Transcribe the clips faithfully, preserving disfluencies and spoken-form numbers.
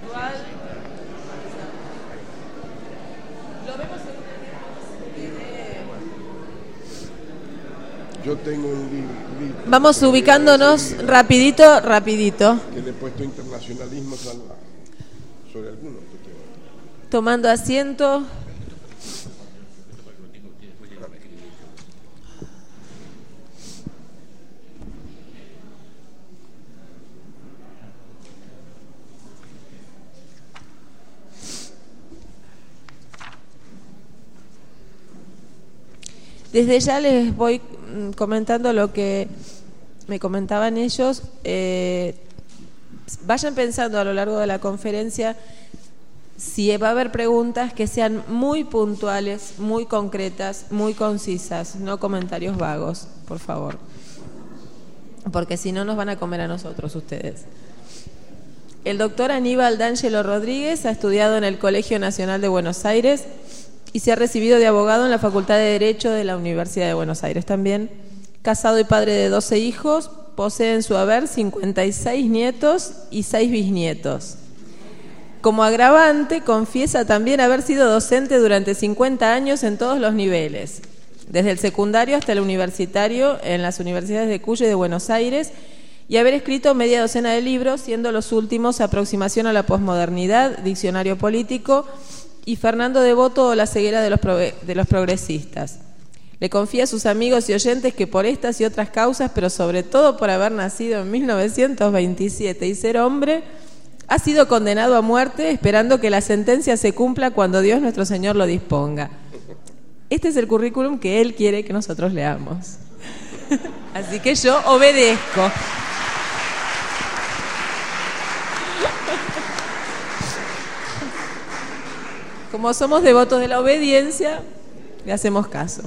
virtual. Lo vemos en Yo tengo un libro. Vamos ubicándonos rapidito, rapidito. Que le he puesto internacionalismo sobre algunos. Tomando asiento. Desde ya les voy comentando lo que me comentaban ellos. Eh, vayan pensando a lo largo de la conferencia si va a haber preguntas que sean muy puntuales, muy concretas, muy concisas, no comentarios vagos, por favor. Porque si no nos van a comer a nosotros ustedes. El doctor Aníbal D'Angelo Rodríguez ha estudiado en el Colegio Nacional de Buenos Aires y se ha recibido de abogado en la Facultad de Derecho de la Universidad de Buenos Aires también. Casado y padre de doce hijos, posee en su haber cincuenta y seis nietos y seis bisnietos. Como agravante, confiesa también haber sido docente durante cincuenta años en todos los niveles, desde el secundario hasta el universitario en las universidades de Cuyo y de Buenos Aires, y haber escrito media docena de libros, siendo los últimos Aproximación a la posmodernidad, Diccionario político, y Fernando Devoto o La ceguera de los, de los progresistas. Le confía a sus amigos y oyentes que por estas y otras causas, pero sobre todo por haber nacido en mil novecientos veintisiete y ser hombre, ha sido condenado a muerte, esperando que la sentencia se cumpla cuando Dios nuestro Señor lo disponga. Este es el currículum que él quiere que nosotros leamos. Así que yo obedezco. Como somos devotos de la obediencia, le hacemos caso.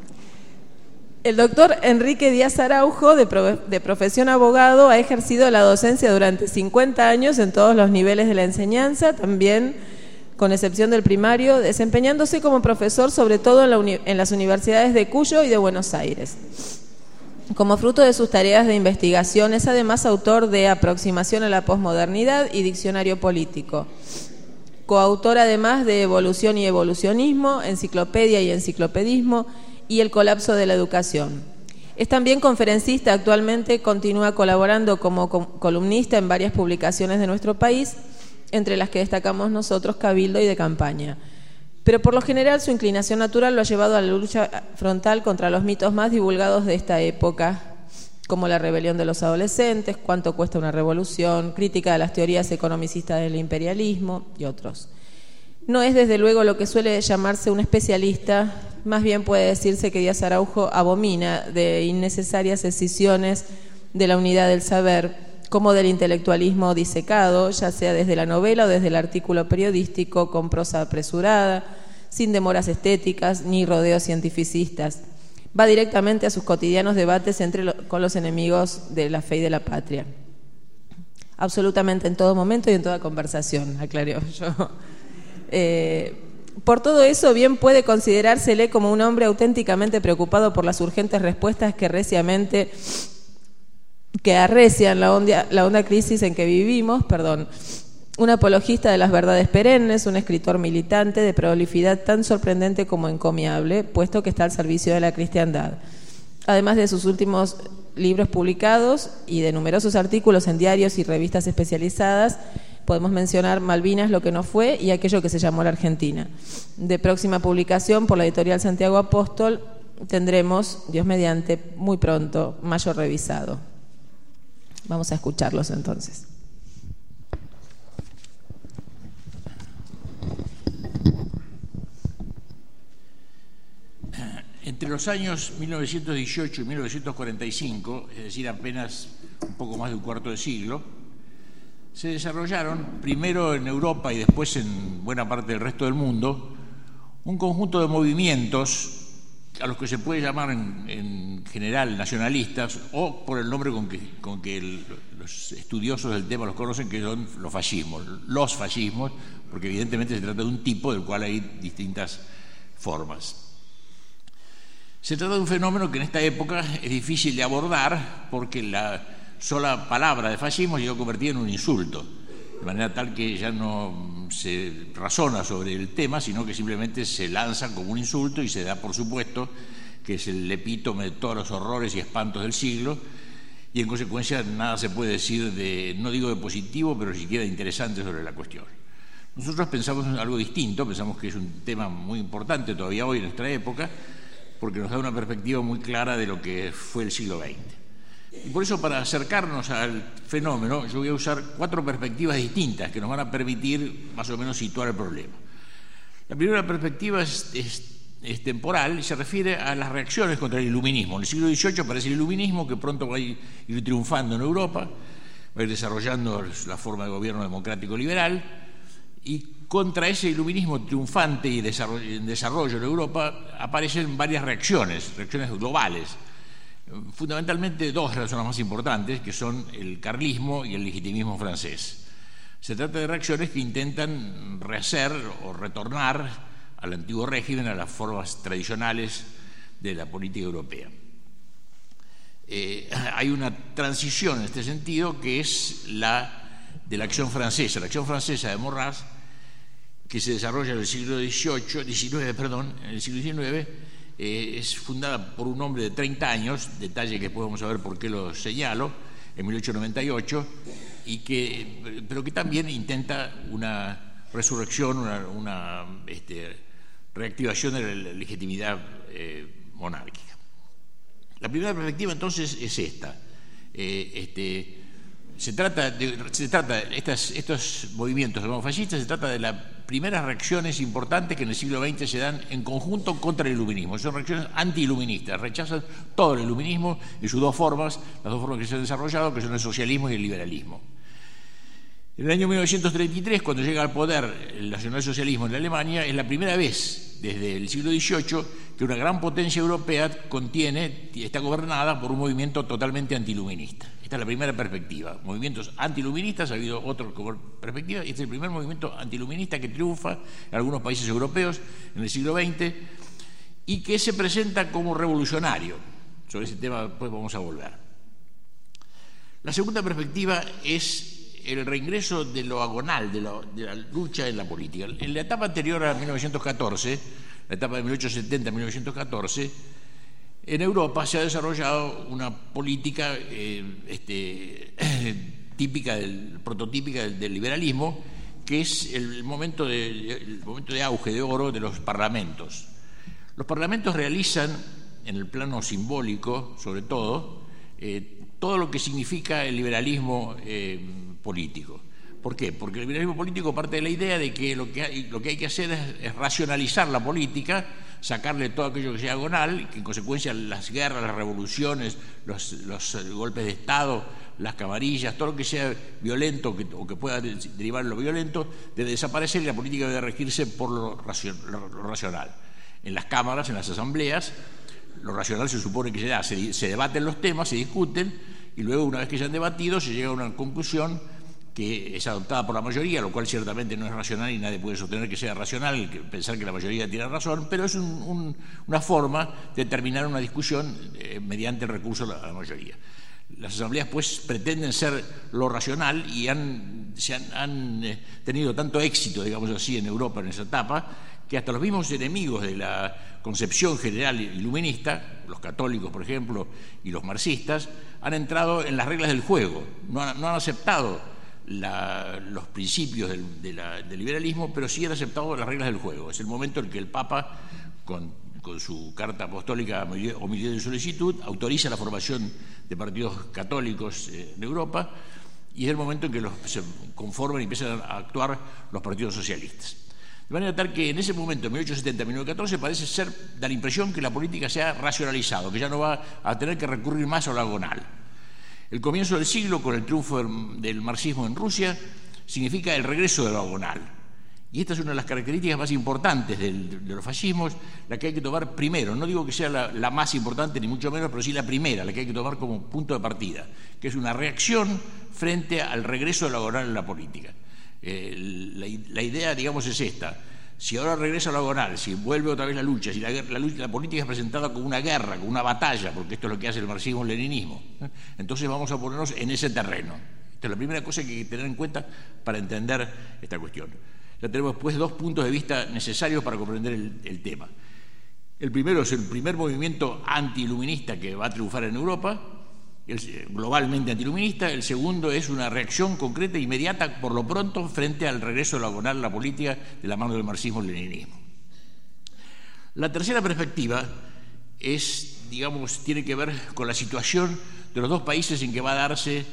El doctor Enrique Díaz Araujo, de, pro, de profesión abogado, ha ejercido la docencia durante cincuenta años en todos los niveles de la enseñanza, también con excepción del primario, desempeñándose como profesor sobre todo en, la uni, en las universidades de Cuyo y de Buenos Aires. Como fruto de sus tareas de investigación, es además autor de Aproximación a la posmodernidad y Diccionario político. Coautor además de Evolución y Evolucionismo, Enciclopedia y Enciclopedismo y El colapso de la educación. Es también conferencista, actualmente continúa colaborando como columnista en varias publicaciones de nuestro país, entre las que destacamos nosotros Cabildo y De Campaña. Pero por lo general su inclinación natural lo ha llevado a la lucha frontal contra los mitos más divulgados de esta época, como la rebelión de los adolescentes, cuánto cuesta una revolución, crítica de las teorías economicistas del imperialismo y otros. No es desde luego lo que suele llamarse un especialista, más bien puede decirse que Díaz Araujo abomina de innecesarias escisiones de la unidad del saber, como del intelectualismo disecado, ya sea desde la novela o desde el artículo periodístico con prosa apresurada, sin demoras estéticas ni rodeos cientificistas. Va directamente a sus cotidianos debates entre lo, con los enemigos de la fe y de la patria. Absolutamente en todo momento y en toda conversación, aclaré yo. Eh, por todo eso, bien puede considerársele como un hombre auténticamente preocupado por las urgentes respuestas que reciamente, que arrecian la honda, la honda crisis en que vivimos, perdón. Un apologista de las verdades perennes, un escritor militante de prolificidad tan sorprendente como encomiable, puesto que está al servicio de la cristiandad. Además de sus últimos libros publicados y de numerosos artículos en diarios y revistas especializadas, podemos mencionar Malvinas, lo que no fue, y aquello que se llamó la Argentina. De próxima publicación por la editorial Santiago Apóstol tendremos, Dios mediante, muy pronto, Mayo revisado. Vamos a escucharlos entonces. Entre los años mil novecientos dieciocho y mil novecientos cuarenta y cinco, es decir, apenas un poco más de un cuarto de siglo, se desarrollaron, primero en Europa y después en buena parte del resto del mundo, un conjunto de movimientos a los que se puede llamar en, en general nacionalistas, o por el nombre con que, con que el, los estudiosos del tema los conocen, que son los fascismos, los fascismos, porque evidentemente se trata de un tipo del cual hay distintas formas. Se trata de un fenómeno que en esta época es difícil de abordar porque la sola palabra de fascismo llegó a convertir en un insulto. de manera tal que ya no se razona sobre el tema, sino que simplemente se lanza como un insulto y se da por supuesto que es el epítome de todos los horrores y espantos del siglo, y en consecuencia nada se puede decir de, no digo de positivo, pero siquiera de interesante sobre la cuestión. Nosotros pensamos en algo distinto, pensamos que es un tema muy importante todavía hoy en nuestra época, porque nos da una perspectiva muy clara de lo que fue el siglo veinte. Y por eso, para acercarnos al fenómeno, yo voy a usar cuatro perspectivas distintas que nos van a permitir más o menos situar el problema. La primera perspectiva es, es, es temporal y se refiere a las reacciones contra el iluminismo. En el siglo dieciocho aparece el iluminismo, que pronto va a ir, ir triunfando en Europa, va a ir desarrollando la forma de gobierno democrático liberal, y contra ese iluminismo triunfante y en desarrollo en Europa aparecen varias reacciones, reacciones globales. Fundamentalmente dos son las más importantes, que son el carlismo y el legitimismo francés. Se trata de reacciones que intentan rehacer o retornar al antiguo régimen, a las formas tradicionales de la política europea. Eh, hay una transición en este sentido que es la de la acción francesa. La acción francesa de Maurras, que se desarrolla en el siglo dieciocho, diecinueve, perdón, en el siglo diecinueve, eh, es fundada por un hombre de treinta años, detalle que después vamos a ver por qué lo señalo, en mil ochocientos noventa y ocho, y que, pero que también intenta una resurrección, una, una este, reactivación de la legitimidad eh, monárquica. La primera perspectiva entonces es esta. Eh, este, Se trata de, se trata de estas, estos movimientos demofascistas, se trata de las primeras reacciones importantes que en el siglo veinte se dan en conjunto contra el iluminismo. Son reacciones anti-iluministas, rechazan todo el iluminismo y sus dos formas, las dos formas que se han desarrollado, que son el socialismo y el liberalismo. En el año mil novecientos treinta y tres, cuando llega al poder el nacionalsocialismo en Alemania, es la primera vez desde el siglo dieciocho que una gran potencia europea contiene, está gobernada por un movimiento totalmente antiluminista. Esta es la primera perspectiva. Movimientos antiluministas, ha habido otras perspectivas, y este es el primer movimiento antiluminista que triunfa en algunos países europeos en el siglo veinte y que se presenta como revolucionario. Sobre ese tema después vamos a volver. La segunda perspectiva es el reingreso de lo agonal, de, lo, de la lucha en la política. En la etapa anterior a mil novecientos catorce, la etapa de mil ochocientos setenta a mil novecientos catorce, en Europa se ha desarrollado una política eh, este, típica del, prototípica del, del liberalismo, que es el momento, de, el momento de auge, de oro de los parlamentos. Los parlamentos realizan, en el plano simbólico sobre todo, eh, todo lo que significa el liberalismo eh, político. ¿Por qué? Porque el liberalismo político parte de la idea de que lo que hay, lo que hay que hacer es, es racionalizar la política, sacarle todo aquello que sea agonal, que en consecuencia las guerras, las revoluciones, los, los golpes de Estado, las camarillas, todo lo que sea violento que, o que pueda derivar en lo violento, debe desaparecer y la política debe regirse por lo, racion, lo, lo racional. En las cámaras, en las asambleas, lo racional se supone que se da, se, se debaten los temas, se discuten, y luego, una vez que se han debatido, se llega a una conclusión que es adoptada por la mayoría, lo cual ciertamente no es racional y nadie puede sostener que sea racional, que pensar que la mayoría tiene razón, pero es un, un, una forma de terminar una discusión eh, mediante el recurso a la mayoría. Las asambleas, pues, pretenden ser lo racional y han, se han, han eh, tenido tanto éxito, digamos así, en Europa en esa etapa, que hasta los mismos enemigos de la concepción general iluminista, los católicos, por ejemplo, y los marxistas, han entrado en las reglas del juego, no han, no han aceptado La, los principios del, de la, del liberalismo, pero sí han aceptado las reglas del juego. Es el momento en que el Papa, con, con su carta apostólica o milieu de solicitud, autoriza la formación de partidos católicos eh, en Europa, y es el momento en que los, se conforman y empiezan a actuar los partidos socialistas. De manera tal que en ese momento, en mil ochocientos setenta a mil novecientos catorce, parece ser, da la impresión que la política se ha racionalizado, que ya no va a tener que recurrir más a lo agonal. El comienzo del siglo, con el triunfo del, del marxismo en Rusia, significa el regreso de lo agonal. Y esta es una de las características más importantes del, de los fascismos, la que hay que tomar primero. No digo que sea la, la más importante, ni mucho menos, pero sí la primera, la que hay que tomar como punto de partida, que es una reacción frente al regreso de lo agonal en la política. Eh, la, la idea, digamos, es esta. Si ahora regresa lo agonal, si vuelve otra vez la lucha, si la, la, la política es presentada como una guerra, como una batalla, porque esto es lo que hace el marxismo-leninismo, ¿eh? Entonces vamos a ponernos en ese terreno. Esta es la primera cosa que hay que tener en cuenta para entender esta cuestión. Ya tenemos después dos puntos de vista necesarios para comprender el, el tema. El primero es el primer movimiento antiiluminista que va a triunfar en Europa, el, globalmente antiiluminista. El segundo es una reacción concreta e inmediata, por lo pronto, frente al regreso de la diagonal a la política de la mano del marxismo-leninismo. La tercera perspectiva es, digamos, tiene que ver con la situación de los dos países en que va a darse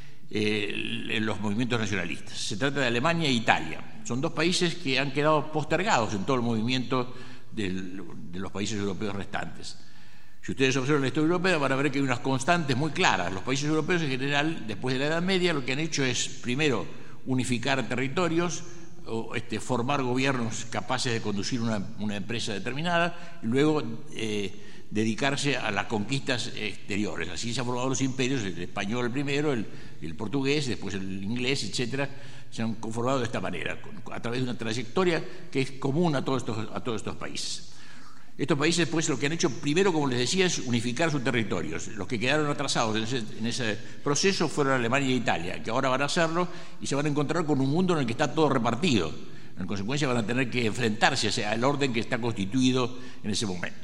eh, los movimientos nacionalistas. Se trata de Alemania e Italia. Son dos países que han quedado postergados en todo el movimiento del, de los países europeos restantes. Si ustedes observan la historia europea van a ver que hay unas constantes muy claras. Los países europeos en general, después de la Edad Media, lo que han hecho es, primero, unificar territorios, o este, formar gobiernos capaces de conducir una, una empresa determinada, y luego eh, dedicarse a las conquistas exteriores. Así se han formado los imperios, el español primero, el, el portugués, después el inglés, etcétera. Se han conformado de esta manera, a través de una trayectoria que es común a todos estos, a todos estos países. Estos países, pues, lo que han hecho primero, como les decía, es unificar sus territorios. Los que quedaron atrasados en ese, en ese proceso fueron Alemania e Italia, que ahora van a hacerlo y se van a encontrar con un mundo en el que está todo repartido. En consecuencia, van a tener que enfrentarse al orden que está constituido en ese momento.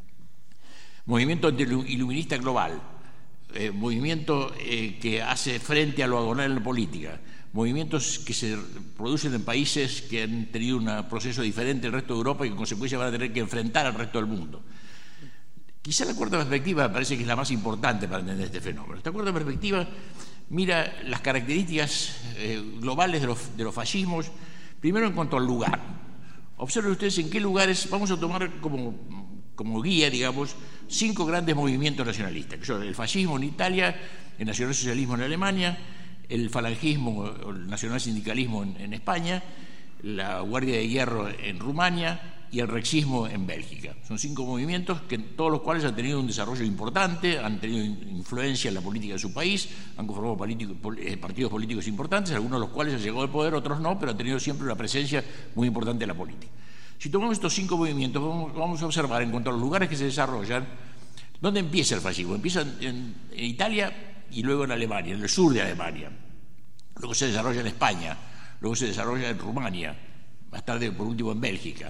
Movimiento antiiluminista global, eh, movimiento eh, que hace frente a lo diagonal en la política, movimientos que se producen en países que han tenido un proceso diferente del resto de Europa y que en consecuencia van a tener que enfrentar al resto del mundo. Quizá la cuarta perspectiva me parece que es la más importante para entender este fenómeno. Esta cuarta perspectiva mira las características eh, globales de los, de los fascismos, primero en cuanto al lugar. Observen ustedes en qué lugares, vamos a tomar como, como guía, digamos, cinco grandes movimientos nacionalistas, que son el fascismo en Italia, el nacionalsocialismo en Alemania, el falangismo o el nacionalsindicalismo en, en España, la Guardia de Hierro en Rumania y el rexismo en Bélgica. Son cinco movimientos que todos los cuales han tenido un desarrollo importante, han tenido influencia en la política de su país, han conformado político, eh, partidos políticos importantes, algunos de los cuales han llegado al poder, otros no, pero han tenido siempre una presencia muy importante en la política. Si tomamos estos cinco movimientos, vamos, vamos a observar en cuanto a los lugares que se desarrollan, ¿dónde empieza el fascismo? Empieza en, en Italia y luego en Alemania, en el sur de Alemania. Luego se desarrolla en España, luego se desarrolla en Rumania, más tarde, por último, en Bélgica.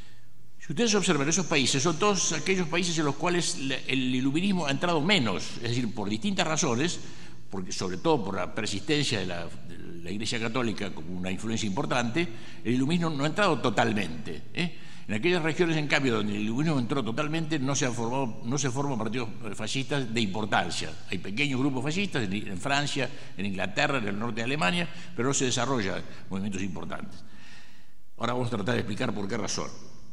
Si ustedes observan, esos países son todos aquellos países en los cuales el iluminismo ha entrado menos, es decir, por distintas razones, porque sobre todo por la persistencia de la, de la Iglesia Católica como una influencia importante, el iluminismo no ha entrado totalmente, ¿eh? En aquellas regiones, en cambio, donde el iluminismo entró totalmente, no se han formado, no se forman partidos fascistas de importancia. Hay pequeños grupos fascistas en, en Francia, en Inglaterra, en el norte de Alemania, pero no se desarrollan movimientos importantes. Ahora vamos a tratar de explicar por qué razón.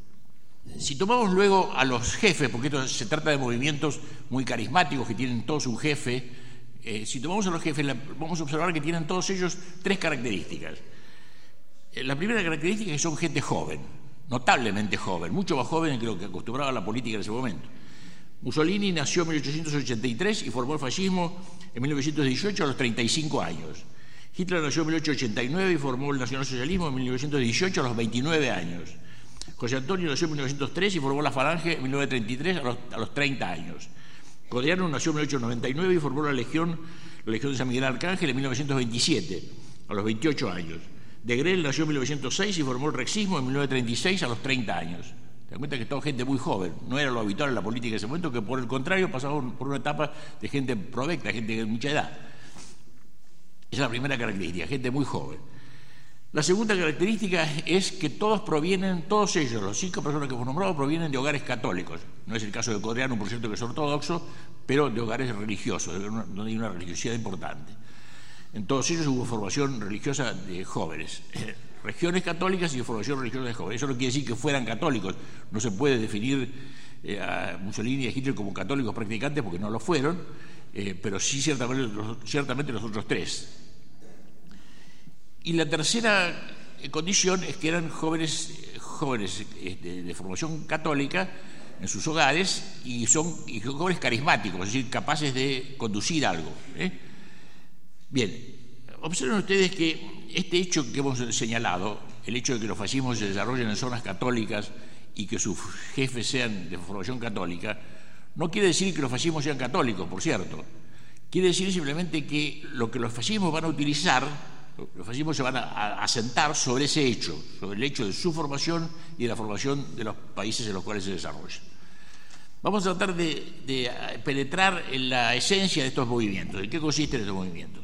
Si tomamos luego a los jefes, porque esto se trata de movimientos muy carismáticos que tienen todos un jefe, eh, si tomamos a los jefes, la, vamos a observar que tienen todos ellos tres características. Eh, la primera característica es que son gente joven, notablemente joven, mucho más joven que lo que acostumbraba la política en ese momento. Mussolini nació en mil ochocientos ochenta y tres y formó el fascismo en mil novecientos dieciocho a los treinta y cinco años. Hitler nació en mil ochocientos ochenta y nueve y formó el nacionalsocialismo en mil novecientos dieciocho a los veintinueve años. José Antonio nació en mil novecientos tres y formó la Falange en mil novecientos treinta y tres a los, a los treinta años. Godiano nació en mil ochocientos noventa y nueve y formó la Legión, la Legión de San Miguel Arcángel en mil novecientos veintisiete, a los veintiocho años. De Grel nació en mil novecientos seis y formó el rexismo en mil novecientos treinta y seis a los treinta años. Te das cuenta que es toda gente muy joven, no era lo habitual en la política en ese momento, que por el contrario pasaba por una etapa de gente provecta, gente de mucha edad. Esa es la primera característica, gente muy joven. La segunda característica es que todos provienen, todos ellos, los cinco personas que hemos nombrado, provienen de hogares católicos. No es el caso de Codreanu, por cierto, que es ortodoxo, pero de hogares religiosos, donde hay una religiosidad importante. En todos ellos hubo formación religiosa de jóvenes, eh, regiones católicas y formación religiosa de jóvenes. Eso no quiere decir que fueran católicos. No se puede definir eh, a Mussolini y a Hitler como católicos practicantes porque no lo fueron, eh, pero sí ciertamente los, ciertamente los otros tres. Y la tercera condición es que eran jóvenes, jóvenes de, de formación católica en sus hogares y son y jóvenes carismáticos, es decir, capaces de conducir algo, ¿eh? Bien, observen ustedes que este hecho que hemos señalado, el hecho de que los fascismos se desarrollen en zonas católicas y que sus jefes sean de formación católica, no quiere decir que los fascismos sean católicos, por cierto. quiere decir simplemente que lo que los fascismos van a utilizar, los fascismos se van a asentar sobre ese hecho, sobre el hecho de su formación y de la formación de los países en los cuales se desarrollan. Vamos a tratar de, de penetrar en la esencia de estos movimientos. ¿En qué consisten estos movimientos?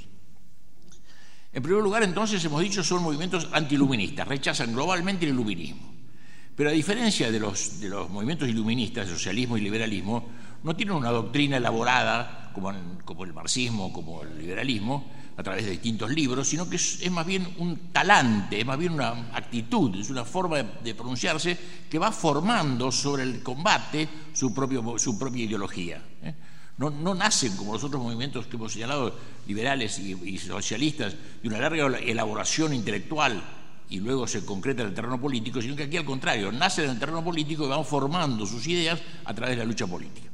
En primer lugar, entonces, hemos dicho, son movimientos antiiluministas, rechazan globalmente el iluminismo. Pero a diferencia de los, de los movimientos iluministas, socialismo y liberalismo, no tienen una doctrina elaborada como, en, como el marxismo, como el liberalismo, a través de distintos libros, sino que es, es más bien un talante, es más bien una actitud, es una forma de, de pronunciarse que va formando sobre el combate su, propio, su propia ideología. ¿eh? No, no nacen como los otros movimientos que hemos señalado, liberales y, y socialistas, de una larga elaboración intelectual y luego se concreta en el terreno político, sino que aquí al contrario, nacen en el terreno político y van formando sus ideas a través de la lucha política.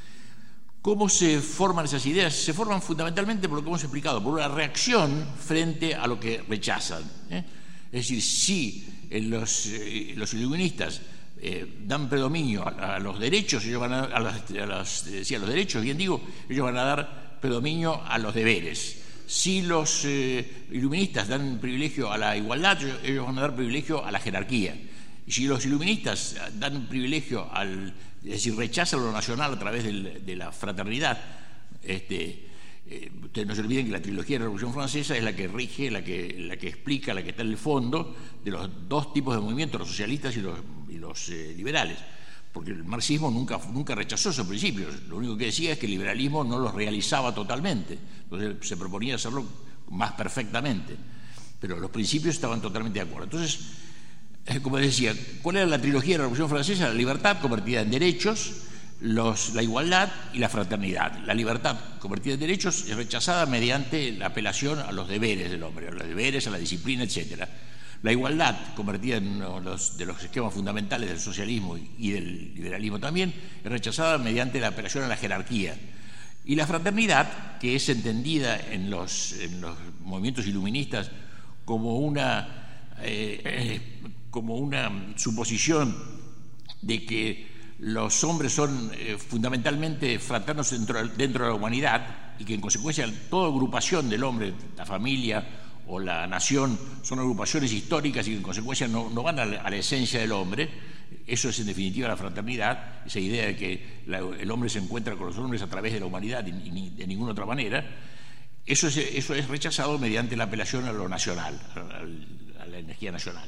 ¿Cómo se forman esas ideas? Se forman fundamentalmente por lo que hemos explicado, por una reacción frente a lo que rechazan. ¿eh? Es decir, si eh, los, eh, los iluministas eh, dan predominio a, a los derechos, ellos van a, a, las, a, las, eh, sí, a los derechos, bien digo, ellos van a dar predominio a los deberes. Si los eh, iluministas dan privilegio a la igualdad, ellos van a dar privilegio a la jerarquía. Y si los iluministas dan privilegio al, es decir, rechazan lo nacional a través del, de la fraternidad, este, eh, ustedes no se olviden que la trilogía de la Revolución Francesa es la que rige, la que, la que explica, la que está en el fondo de los dos tipos de movimientos, los socialistas y los, y los eh, liberales. Porque el marxismo nunca, nunca rechazó esos principios, lo único que decía es que el liberalismo no los realizaba totalmente, entonces se proponía hacerlo más perfectamente, pero los principios estaban totalmente de acuerdo. Entonces, como decía, ¿cuál era la trilogía de la Revolución Francesa? La libertad convertida en derechos, los, la igualdad y la fraternidad. La libertad convertida en derechos es rechazada mediante la apelación a los deberes del hombre, a los deberes, a la disciplina, etcétera. La igualdad, convertida en uno de los, de los esquemas fundamentales del socialismo y del liberalismo también, es rechazada mediante la apelación a la jerarquía. Y la fraternidad, que es entendida en los, en los movimientos iluministas como una, eh, eh, como una suposición de que los hombres son eh, fundamentalmente fraternos dentro, dentro de la humanidad y que en consecuencia toda agrupación del hombre, la familia o la nación, son agrupaciones históricas y que en consecuencia no, no van a la, a la esencia del hombre. Eso es en definitiva la fraternidad, esa idea de que la, el hombre se encuentra con los hombres a través de la humanidad y, y de ninguna otra manera. Eso es, eso es rechazado mediante la apelación a lo nacional, a, a la energía nacional.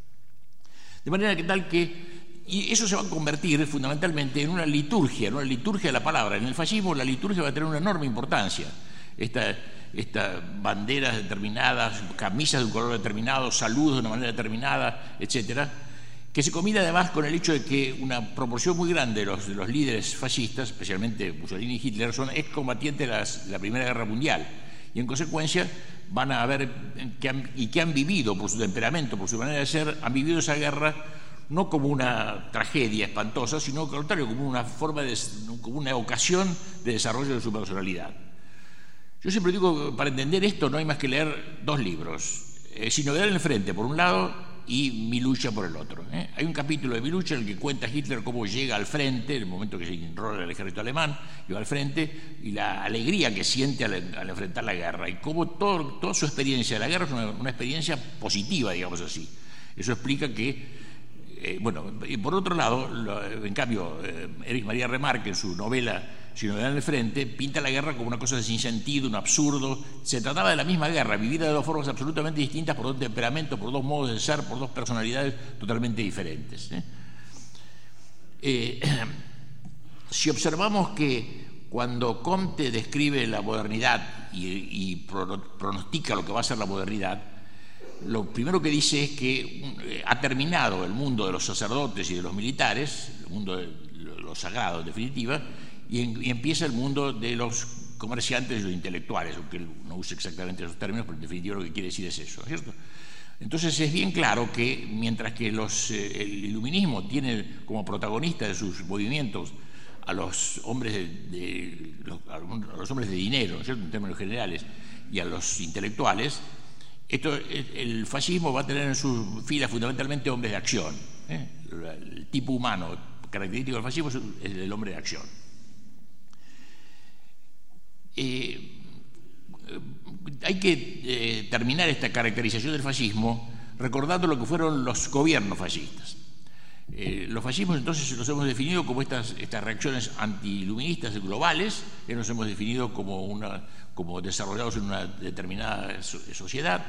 De manera que tal que, y eso se va a convertir fundamentalmente en una liturgia, en una liturgia de la palabra. En el fascismo la liturgia va a tener una enorme importancia. Esta, estas banderas determinadas, camisas de un color determinado, saludos de una manera determinada, etcétera, que se combina además con el hecho de que una proporción muy grande de los, de los líderes fascistas, especialmente Mussolini y Hitler, son excombatientes de las, la Primera Guerra Mundial y en consecuencia van a ver que han, y que han vivido por su temperamento, por su manera de ser, han vivido esa guerra no como una tragedia espantosa, sino al contrario, como una forma de, como una ocasión de desarrollo de su personalidad. Yo siempre digo, para entender esto no hay más que leer dos libros, eh, Sin Novedad en el Frente, por un lado, y Mi Lucha por el otro. ¿eh? Hay un capítulo de Mi Lucha en el que cuenta Hitler cómo llega al frente, en el momento que se enrola el ejército alemán, llega al frente, y la alegría que siente al, al enfrentar la guerra, y cómo todo, toda su experiencia de la guerra es una, una experiencia positiva, digamos así. Eso explica que, eh, bueno, y por otro lado, lo, en cambio, eh, Erich Maria Remarque, en su novela Sin Novedad en el Frente, pinta la guerra como una cosa sin sentido, un absurdo. Se trataba de la misma guerra, vivida de dos formas absolutamente distintas, por dos temperamentos, por dos modos de ser, por dos personalidades totalmente diferentes. ¿eh? Eh, si observamos que cuando Comte describe la modernidad y, y pronostica lo que va a ser la modernidad, lo primero que dice es que ha terminado el mundo de los sacerdotes y de los militares, el mundo de lo sagrado en definitiva, y, en, y empieza el mundo de los comerciantes y los intelectuales, aunque él no use exactamente esos términos, pero en definitiva lo que quiere decir es eso, ¿cierto? Entonces es bien claro que mientras que los, eh, el iluminismo tiene como protagonista de sus movimientos a los hombres de, de los, a los hombres de dinero, ¿cierto?, en términos generales, y a los intelectuales, esto, el fascismo va a tener en sus filas fundamentalmente hombres de acción. ¿eh? El tipo humano característico del fascismo es el hombre de acción. Eh, hay que eh, terminar esta caracterización del fascismo recordando lo que fueron los gobiernos fascistas. Eh, los fascismos entonces los hemos definido como estas, estas reacciones antiiluministas globales, que nos hemos definido como, una, como desarrollados en una determinada sociedad.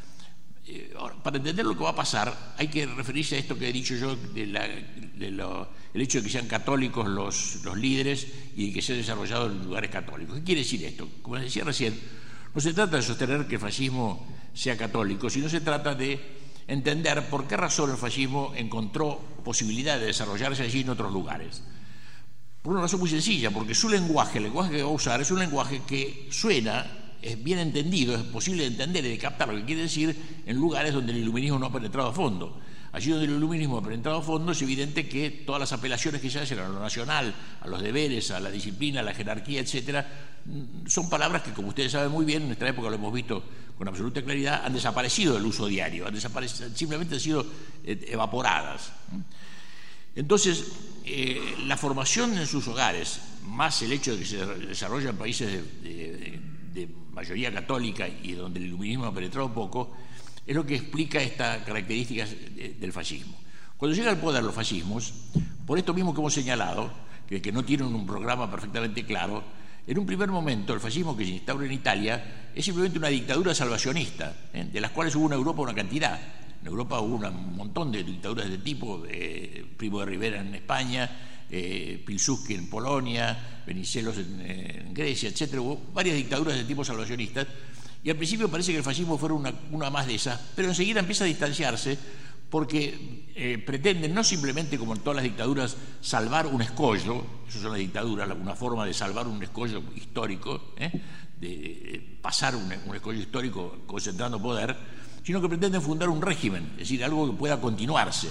Eh, ahora, para entender lo que va a pasar, hay que referirse a esto que he dicho yo, de la, de lo, el hecho de que sean católicos los, los líderes y de que se ha desarrollado en lugares católicos. ¿Qué quiere decir esto? Como les decía recién, no se trata de sostener que el fascismo sea católico, sino se trata de entender por qué razón el fascismo encontró posibilidad de desarrollarse allí en otros lugares. Por una razón muy sencilla, porque su lenguaje, el lenguaje que va a usar, es un lenguaje que suena, es bien entendido, es posible de entender y de captar lo que quiere decir en lugares donde el iluminismo no ha penetrado a fondo. Allí donde el iluminismo ha penetrado a fondo es evidente que todas las apelaciones que se hacen a lo nacional, a los deberes, a la disciplina, a la jerarquía, etcétera, son palabras que, como ustedes saben muy bien, en nuestra época lo hemos visto con absoluta claridad, han desaparecido del uso diario, han desaparecido, simplemente han sido eh, evaporadas. Entonces, eh, la formación en sus hogares, más el hecho de que se desarrolla en países de, de, de mayoría católica y donde el iluminismo ha penetrado poco, es lo que explica estas características del fascismo. Cuando llega al poder los fascismos, por esto mismo que hemos señalado, que, que no tienen un programa perfectamente claro, en un primer momento el fascismo que se instaura en Italia es simplemente una dictadura salvacionista, ¿eh? de las cuales hubo en Europa una cantidad. En Europa hubo una, un montón de dictaduras de tipo, eh, Primo de Rivera en España, eh, Pilsudski en Polonia, Venizelos en, en Grecia, etcétera. Hubo varias dictaduras de tipo salvacionista. Y al principio parece que el fascismo fuera una, una más de esas, pero enseguida empieza a distanciarse porque eh, pretenden no simplemente, como en todas las dictaduras, salvar un escollo, eso son las dictaduras, una forma de salvar un escollo histórico, ¿eh? de, de pasar un, un escollo histórico concentrando poder, sino que pretenden fundar un régimen, es decir, algo que pueda continuarse.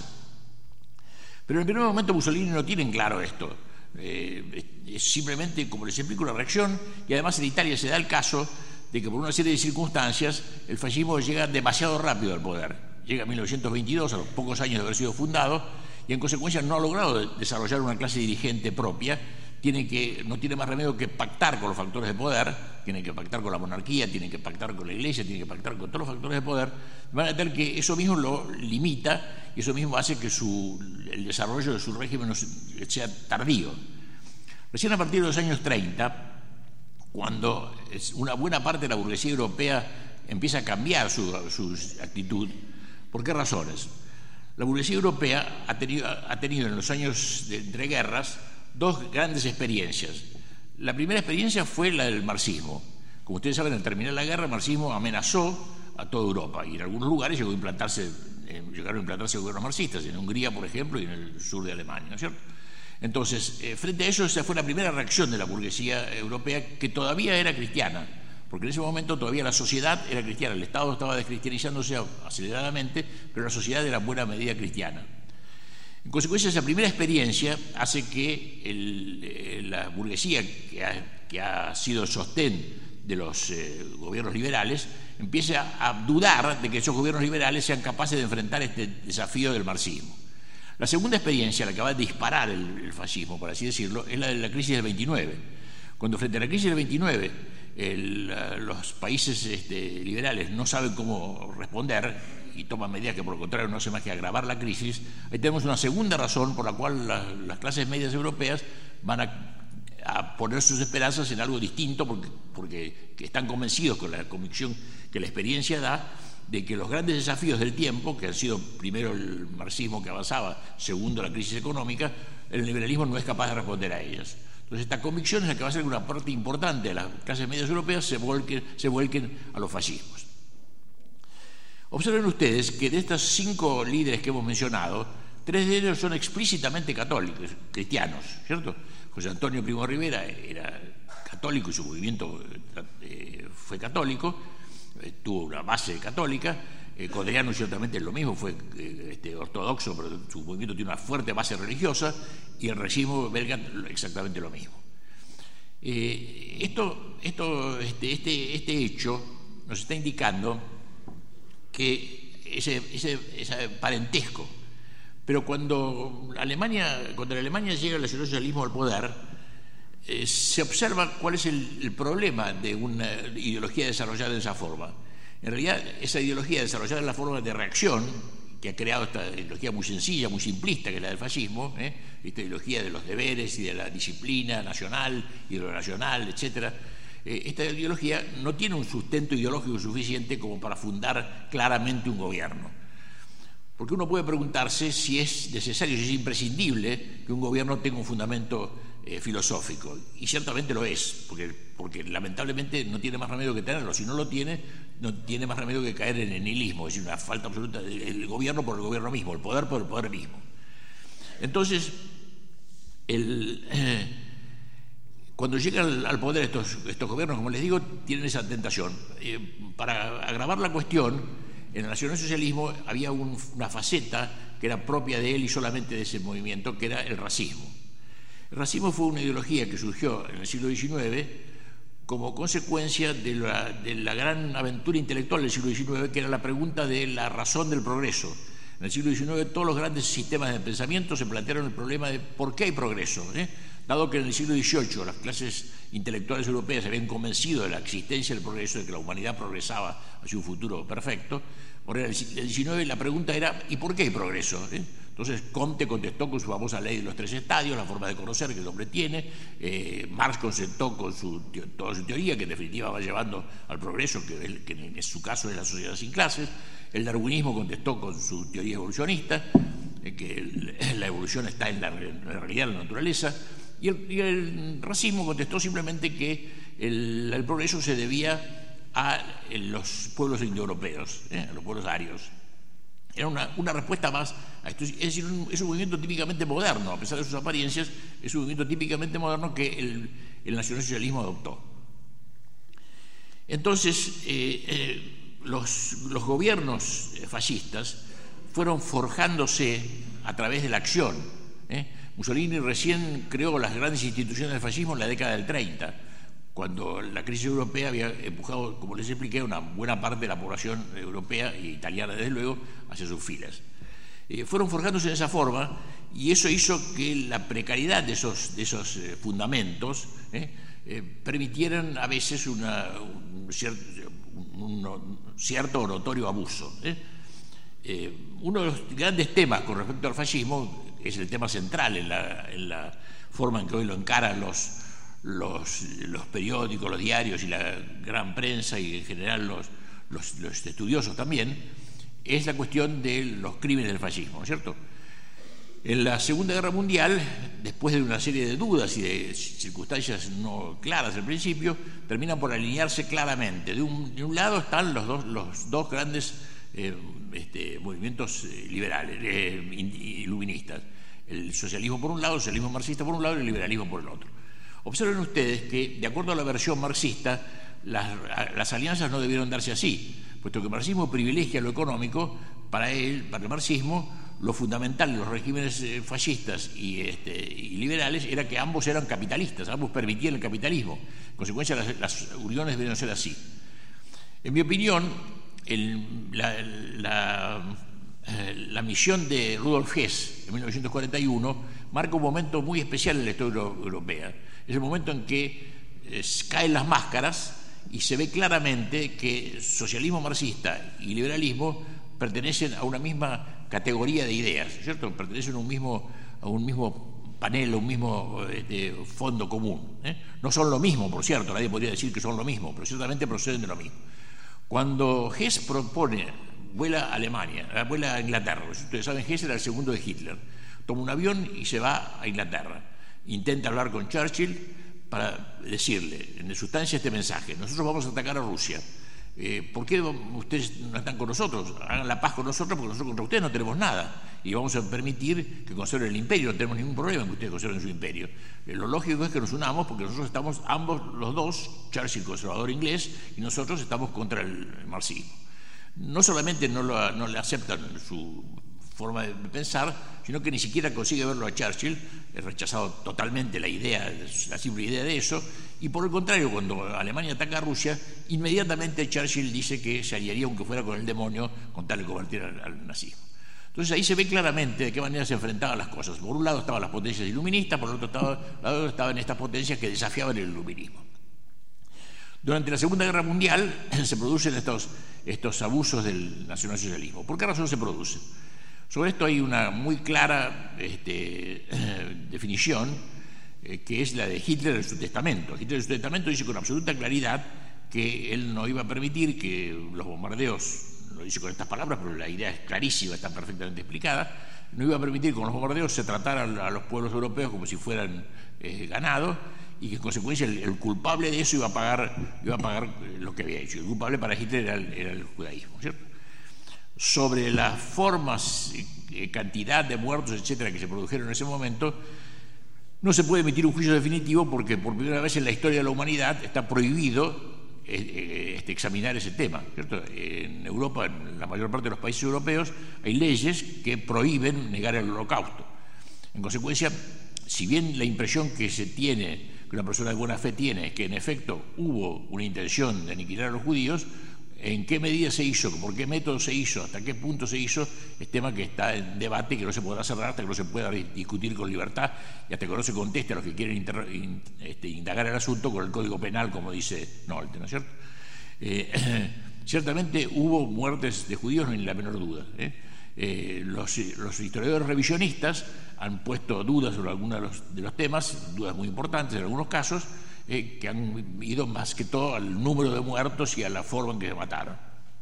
Pero en el primer momento Mussolini no tiene en claro esto. Eh, es simplemente, como les explico, una reacción, y además en Italia se da el caso de que por una serie de circunstancias el fascismo llega demasiado rápido al poder. Llega en mil novecientos veintidós, a los pocos años de haber sido fundado, y en consecuencia no ha logrado desarrollar una clase dirigente propia. Tiene que, no tiene más remedio que pactar con los factores de poder, tiene que pactar con la monarquía, tiene que pactar con la iglesia, tiene que pactar con todos los factores de poder, van a tener que eso mismo lo limita y eso mismo hace que su, el desarrollo de su régimen sea tardío. Recién a partir de los años treinta, cuando una buena parte de la burguesía europea empieza a cambiar su, su actitud. ¿Por qué razones? La burguesía europea ha tenido, ha tenido en los años de entreguerras dos grandes experiencias. La primera experiencia fue la del marxismo. Como ustedes saben, al terminar la guerra, el marxismo amenazó a toda Europa y en algunos lugares llegó a implantarse, eh, llegaron a implantarse gobiernos marxistas, en Hungría, por ejemplo, y en el sur de Alemania, ¿no es cierto? Entonces, eh, frente a eso, esa fue la primera reacción de la burguesía europea, que todavía era cristiana, porque en ese momento todavía la sociedad era cristiana, el Estado estaba descristianizándose aceleradamente, pero la sociedad era en buena medida cristiana. En consecuencia, esa primera experiencia hace que el, la burguesía, que ha, que ha sido el sostén de los eh, gobiernos liberales, empiece a, a dudar de que esos gobiernos liberales sean capaces de enfrentar este desafío del marxismo. La segunda experiencia, la que va a disparar el, el fascismo, por así decirlo, es la de la crisis del veintinueve. Cuando frente a la crisis del veintinueve el, los países este, liberales no saben cómo responder y toman medidas que por el contrario no hacen más que agravar la crisis, ahí tenemos una segunda razón por la cual la, las clases medias europeas van a, a poner sus esperanzas en algo distinto porque, porque que están convencidos con la convicción que la experiencia da de que los grandes desafíos del tiempo, que han sido primero el marxismo que avanzaba, segundo la crisis económica, el liberalismo no es capaz de responder a ellas. Entonces esta convicción es la que va a hacer que una parte importante de las clases medias europeas se vuelquen, se vuelquen a los fascismos. Observen ustedes que de estos cinco líderes que hemos mencionado, tres de ellos son explícitamente católicos, cristianos, ¿cierto? José Antonio Primo de Rivera era católico y su movimiento eh, fue católico, tuvo una base católica. eh, Codreanu ciertamente es lo mismo, fue eh, este, ortodoxo, pero su movimiento tiene una fuerte base religiosa, y el régimen belga exactamente lo mismo. Eh, esto, esto, este, este, este hecho nos está indicando que ese, ese, ese parentesco, pero cuando Alemania, cuando la Alemania llega el nacionalsocialismo al poder, eh, se observa cuál es el, el problema de una ideología desarrollada de esa forma. En realidad, esa ideología desarrollada en la forma de reacción, que ha creado esta ideología muy sencilla, muy simplista, que es la del fascismo, ¿eh? esta ideología de los deberes y de la disciplina nacional y de lo nacional, etcétera. Eh, esta ideología no tiene un sustento ideológico suficiente como para fundar claramente un gobierno. Porque uno puede preguntarse si es necesario, si es imprescindible que un gobierno tenga un fundamento eh, filosófico. Y ciertamente lo es, porque, porque lamentablemente no tiene más remedio que tenerlo. Si no lo tiene, no tiene más remedio que caer en el nihilismo, es decir, una falta absoluta del gobierno por el gobierno mismo, el poder por el poder mismo. Entonces, el, eh, cuando llegan al poder estos, estos gobiernos, como les digo, tienen esa tentación. Eh, para agravar la cuestión, en el nacionalsocialismo había un, una faceta que era propia de él y solamente de ese movimiento, que era el racismo. El racismo fue una ideología que surgió en el siglo diecinueve como consecuencia de la, de la gran aventura intelectual del siglo diecinueve, que era la pregunta de la razón del progreso. En el siglo diecinueve todos los grandes sistemas de pensamiento se plantearon el problema de por qué hay progreso, ¿eh? Dado que en el siglo dieciocho las clases intelectuales europeas se habían convencido de la existencia del progreso, de que la humanidad progresaba hacia un futuro perfecto. Por el diecinueve la pregunta era ¿y por qué hay progreso? ¿Eh? Entonces Comte contestó con su famosa ley de los tres estadios, la forma de conocer que el hombre tiene. eh, Marx contestó con su, toda su teoría, que en definitiva va llevando al progreso, que, que en su caso es la sociedad sin clases. El darwinismo contestó con su teoría evolucionista, eh, que el, la evolución está en la, en la realidad de la naturaleza. Y el, y el racismo contestó simplemente que el, el progreso se debía a los pueblos indoeuropeos, ¿eh? a los pueblos arios. Era una, una respuesta más a esto. Es decir, un, es un movimiento típicamente moderno, a pesar de sus apariencias, es un movimiento típicamente moderno que el, el nacionalsocialismo adoptó. Entonces, eh, eh, los, los gobiernos fascistas fueron forjándose a través de la acción, ¿eh? Mussolini recién creó las grandes instituciones del fascismo en la década del treinta, cuando la crisis europea había empujado, como les expliqué, una buena parte de la población europea e italiana, desde luego, hacia sus filas. Eh, fueron forjándose de esa forma y eso hizo que la precariedad de esos, de esos eh, fundamentos eh, eh, permitieran a veces una, un, cierto, un, un cierto o notorio abuso. Eh. Eh, uno de los grandes temas con respecto al fascismo es el tema central en la, en la forma en que hoy lo encaran los, los, los periódicos, los diarios y la gran prensa y en general los, los, los estudiosos también, es la cuestión de los crímenes del fascismo, ¿no es cierto? En la Segunda Guerra Mundial, después de una serie de dudas y de circunstancias no claras al principio, terminan por alinearse claramente. De un, de un lado están los dos, los dos grandes eh, este, movimientos liberales, eh, iluministas. El socialismo por un lado, el socialismo marxista por un lado y el liberalismo por el otro. Observen ustedes que, de acuerdo a la versión marxista, las, las alianzas no debieron darse así, puesto que el marxismo privilegia lo económico. Para él, para el marxismo, lo fundamental de los regímenes fascistas y, este, y liberales era que ambos eran capitalistas, ambos permitían el capitalismo. En consecuencia, las, las uniones debieron ser así. En mi opinión, el, la, la, la misión de Rudolf Hess en mil novecientos cuarenta y uno marca un momento muy especial en la historia europea. Es el momento en que eh, caen las máscaras y se ve claramente que socialismo marxista y liberalismo pertenecen a una misma categoría de ideas, ¿cierto? Pertenecen a un mismo, a un mismo panel, a un mismo este, fondo común, ¿eh? No son lo mismo, por cierto, nadie podría decir que son lo mismo, pero ciertamente proceden de lo mismo. Cuando Hess propone, vuela a Alemania, vuela a Inglaterra, ustedes saben, Hess era el segundo de Hitler, toma un avión y se va a Inglaterra, intenta hablar con Churchill para decirle, en sustancia, este mensaje: nosotros vamos a atacar a Rusia. Eh, ¿Por qué ustedes no están con nosotros? Hagan la paz con nosotros, porque nosotros contra ustedes no tenemos nada y vamos a permitir que conserven el imperio. No tenemos ningún problema en que ustedes conserven su imperio. Eh, lo lógico es que nos unamos, porque nosotros estamos ambos, los dos, Churchill conservador inglés y nosotros estamos contra el, el marxismo. No solamente no, lo, no le aceptan su forma de pensar, sino que ni siquiera consigue verlo a Churchill, ha rechazado totalmente la idea, la simple idea de eso, y por el contrario, cuando Alemania ataca a Rusia, inmediatamente Churchill dice que se aliaría aunque fuera con el demonio con tal de convertir al, al nazismo. Entonces ahí se ve claramente de qué manera se enfrentaban las cosas. Por un lado estaban las potencias iluministas, por el otro estaba, lado estaban estas potencias que desafiaban el iluminismo. Durante la Segunda Guerra Mundial se producen estos, estos abusos del nacionalsocialismo. ¿Por qué razón se producen? Sobre esto hay una muy clara este, eh, definición, eh, que es la de Hitler en su testamento. Hitler en su testamento dice con absoluta claridad que él no iba a permitir que los bombardeos, lo dice con estas palabras, pero la idea es clarísima, está perfectamente explicada, no iba a permitir que con los bombardeos se trataran a los pueblos europeos como si fueran eh, ganado, y que en consecuencia el, el culpable de eso iba a pagar, iba a pagar lo que había hecho. El culpable para Hitler era el, era el judaísmo, ¿cierto? Sobre las formas, eh, cantidad de muertos, etcétera, que se produjeron en ese momento, no se puede emitir un juicio definitivo porque por primera vez en la historia de la humanidad está prohibido Este, examinar ese tema, ¿cierto? En Europa, en la mayor parte de los países europeos, hay leyes que prohíben negar el holocausto. En consecuencia, si bien la impresión que se tiene, que una persona de buena fe tiene, es que en efecto hubo una intención de aniquilar a los judíos, en qué medida se hizo, por qué método se hizo, hasta qué punto se hizo, es tema que está en debate y que no se podrá cerrar hasta que no se pueda discutir con libertad y hasta que no se conteste a los que quieren inter, in, este, indagar el asunto con el Código Penal, como dice Nolte, ¿no es cierto? Eh, ciertamente hubo muertes de judíos, no hay la menor duda. ¿eh? Eh, los, los historiadores revisionistas han puesto dudas sobre algunos de los, de los temas, dudas muy importantes en algunos casos, Eh, que han ido más que todo al número de muertos y a la forma en que se mataron.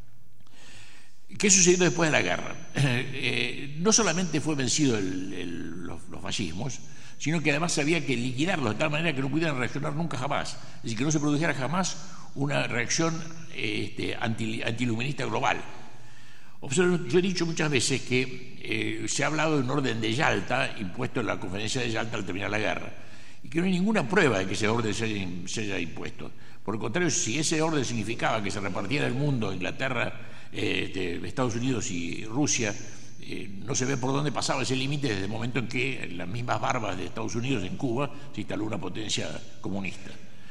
¿Qué sucedió después de la guerra? Eh, no solamente fue vencido el, el, los, los fascismos, sino que además había que liquidarlos de tal manera que no pudieran reaccionar nunca jamás, es decir, que no se produjera jamás una reacción este, anti, antiluminista global. Observen, yo he dicho muchas veces que eh, se ha hablado de un orden de Yalta impuesto en la conferencia de Yalta al terminar la guerra, y que no hay ninguna prueba de que ese orden se haya, se haya impuesto. Por el contrario, si ese orden significaba que se repartiera el mundo, Inglaterra, eh, de Estados Unidos y Rusia, eh, no se ve por dónde pasaba ese límite desde el momento en que en las mismas barbas de Estados Unidos, en Cuba, se instaló una potencia comunista.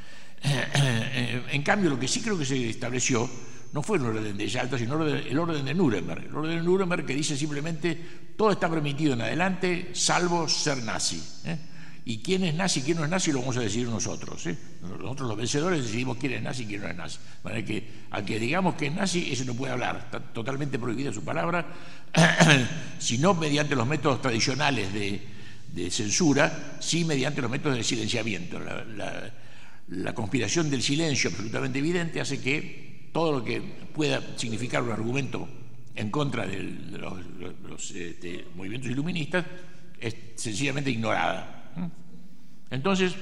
En cambio, lo que sí creo que se estableció no fue el orden de Yalta, sino el orden de Nuremberg. El orden de Nuremberg que dice simplemente todo está permitido en adelante, salvo ser nazi. ¿eh? Y quién es nazi y quién no es nazi lo vamos a decidir nosotros. ¿eh? Nosotros los vencedores decidimos quién es nazi y quién no es nazi. De manera que al que digamos que es nazi, ese no puede hablar. Está totalmente prohibida su palabra, sino mediante los métodos tradicionales de, de censura, sí mediante los métodos de silenciamiento. La, la, la conspiración del silencio absolutamente evidente hace que todo lo que pueda significar un argumento en contra de los, los, los este, movimientos iluministas es sencillamente ignorada. Entonces,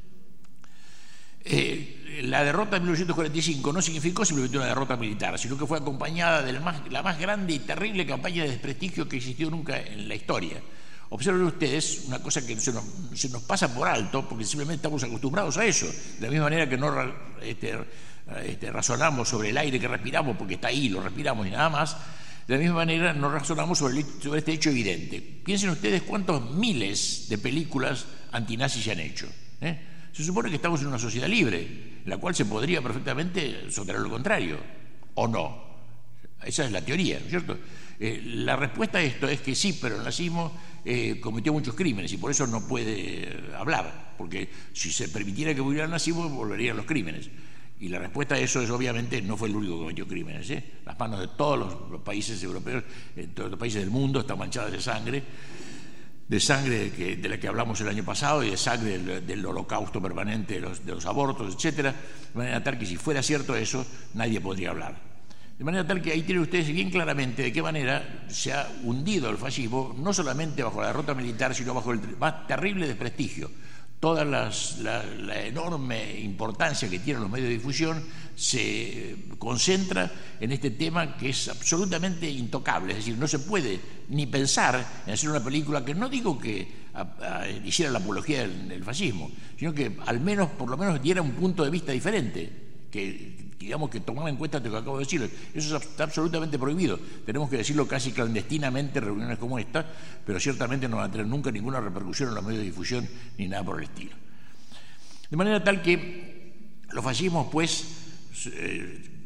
eh, la derrota de mil novecientos cuarenta y cinco no significó simplemente una derrota militar, sino que fue acompañada de la más, la más grande y terrible campaña de desprestigio que existió nunca en la historia. Observen ustedes una cosa que se nos, se nos pasa por alto, porque simplemente estamos acostumbrados a eso, de la misma manera que no este, este, razonamos sobre el aire que respiramos, porque está ahí, lo respiramos y nada más. De la misma manera no razonamos sobre, el, sobre este hecho evidente. Piensen ustedes cuántos miles de películas antinazis se han hecho. ¿eh? Se supone que estamos en una sociedad libre, en la cual se podría perfectamente sostener lo contrario, ¿o no? Esa es la teoría, ¿no es cierto? Eh, la respuesta a esto es que sí, pero el nazismo eh, cometió muchos crímenes y por eso no puede hablar, porque si se permitiera que volviera el nazismo, volverían los crímenes. Y la respuesta a eso es, obviamente, no fue el único que cometió crímenes. ¿eh? Las manos de todos los, los países europeos, de todos los países del mundo, están manchadas de sangre, de sangre que, de la que hablamos el año pasado y de sangre del, del holocausto permanente de los, de los abortos, etcétera. De manera tal que si fuera cierto eso, nadie podría hablar. De manera tal que ahí tienen ustedes bien claramente de qué manera se ha hundido el fascismo, no solamente bajo la derrota militar, sino bajo el más terrible desprestigio. Toda las, la, la enorme importancia que tienen los medios de difusión se concentra en este tema que es absolutamente intocable. Es decir, no se puede ni pensar en hacer una película que no digo que a, a, hiciera la apología del, del fascismo, sino que al menos, por lo menos, diera un punto de vista diferente, que digamos que tomara en cuenta lo que acabo de decir. Eso está absolutamente prohibido. Tenemos que decirlo casi clandestinamente en reuniones como esta, pero ciertamente no va a tener nunca ninguna repercusión en los medios de difusión ni nada por el estilo. De manera tal que los fascismos, pues, eh,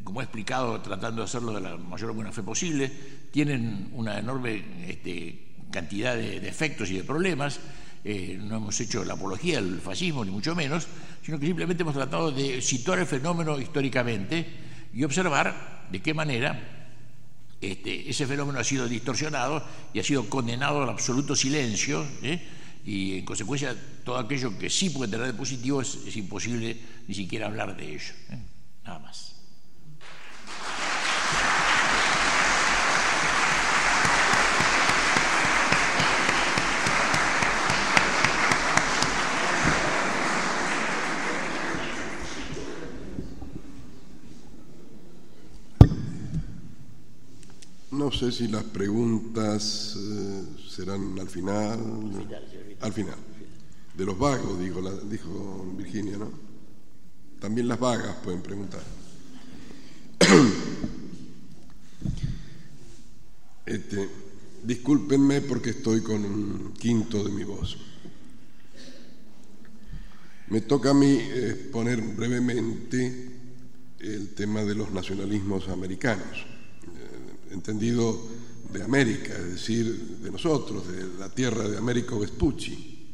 como he explicado, tratando de hacerlo de la mayor buena fe posible, tienen una enorme este, cantidad de, de efectos y de problemas. Eh, no hemos hecho la apología del fascismo, ni mucho menos, sino que simplemente hemos tratado de situar el fenómeno históricamente y observar de qué manera este, ese fenómeno ha sido distorsionado y ha sido condenado al absoluto silencio, ¿eh? Y en consecuencia todo aquello que sí puede tener de positivo es, es imposible ni siquiera hablar de ello, ¿eh? Nada más. No sé si las preguntas eh, serán al final, al final. De los vagos, dijo, la, dijo Virginia, ¿no? También las vagas pueden preguntar. Este, discúlpenme porque estoy con un quinto de mi voz. Me toca a mí exponer brevemente el tema de los nacionalismos americanos, entendido de América, es decir, de nosotros, de la tierra de Américo Vespucci,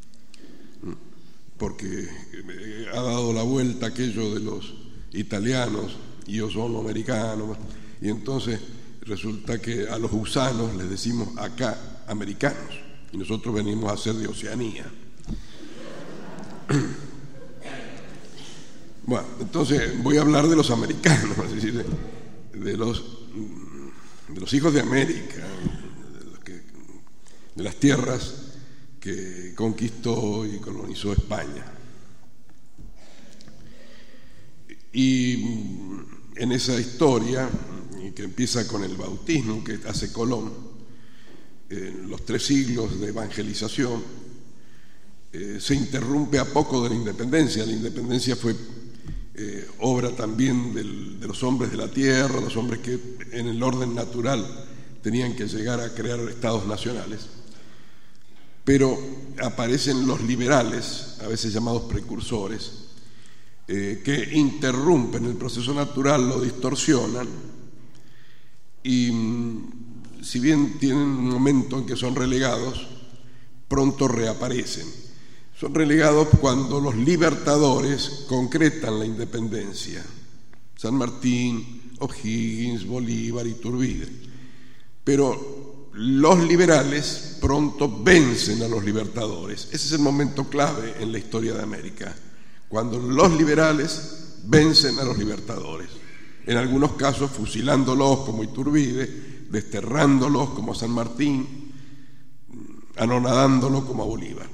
porque ha dado la vuelta aquello de los italianos, yo sono americano, y entonces resulta que a los gusanos les decimos acá americanos, y nosotros venimos a ser de Oceanía. Bueno, entonces voy a hablar de los americanos, es decir, de, de los de los hijos de América, de, los que, de las tierras que conquistó y colonizó España. Y en esa historia, que empieza con el bautismo que hace Colón, en los tres siglos de evangelización, eh, se interrumpe a poco de la independencia. La independencia fue Eh, obra también del, de los hombres de la tierra, los hombres que en el orden natural tenían que llegar a crear estados nacionales, pero aparecen los liberales, a veces llamados precursores, eh, que interrumpen el proceso natural, lo distorsionan y si bien tienen un momento en que son relegados, pronto reaparecen. Son relegados cuando los libertadores concretan la independencia. San Martín, O'Higgins, Bolívar, Iturbide. Pero los liberales pronto vencen a los libertadores. Ese es el momento clave en la historia de América, cuando los liberales vencen a los libertadores. En algunos casos fusilándolos como Iturbide, desterrándolos como San Martín, anonadándolos como a Bolívar.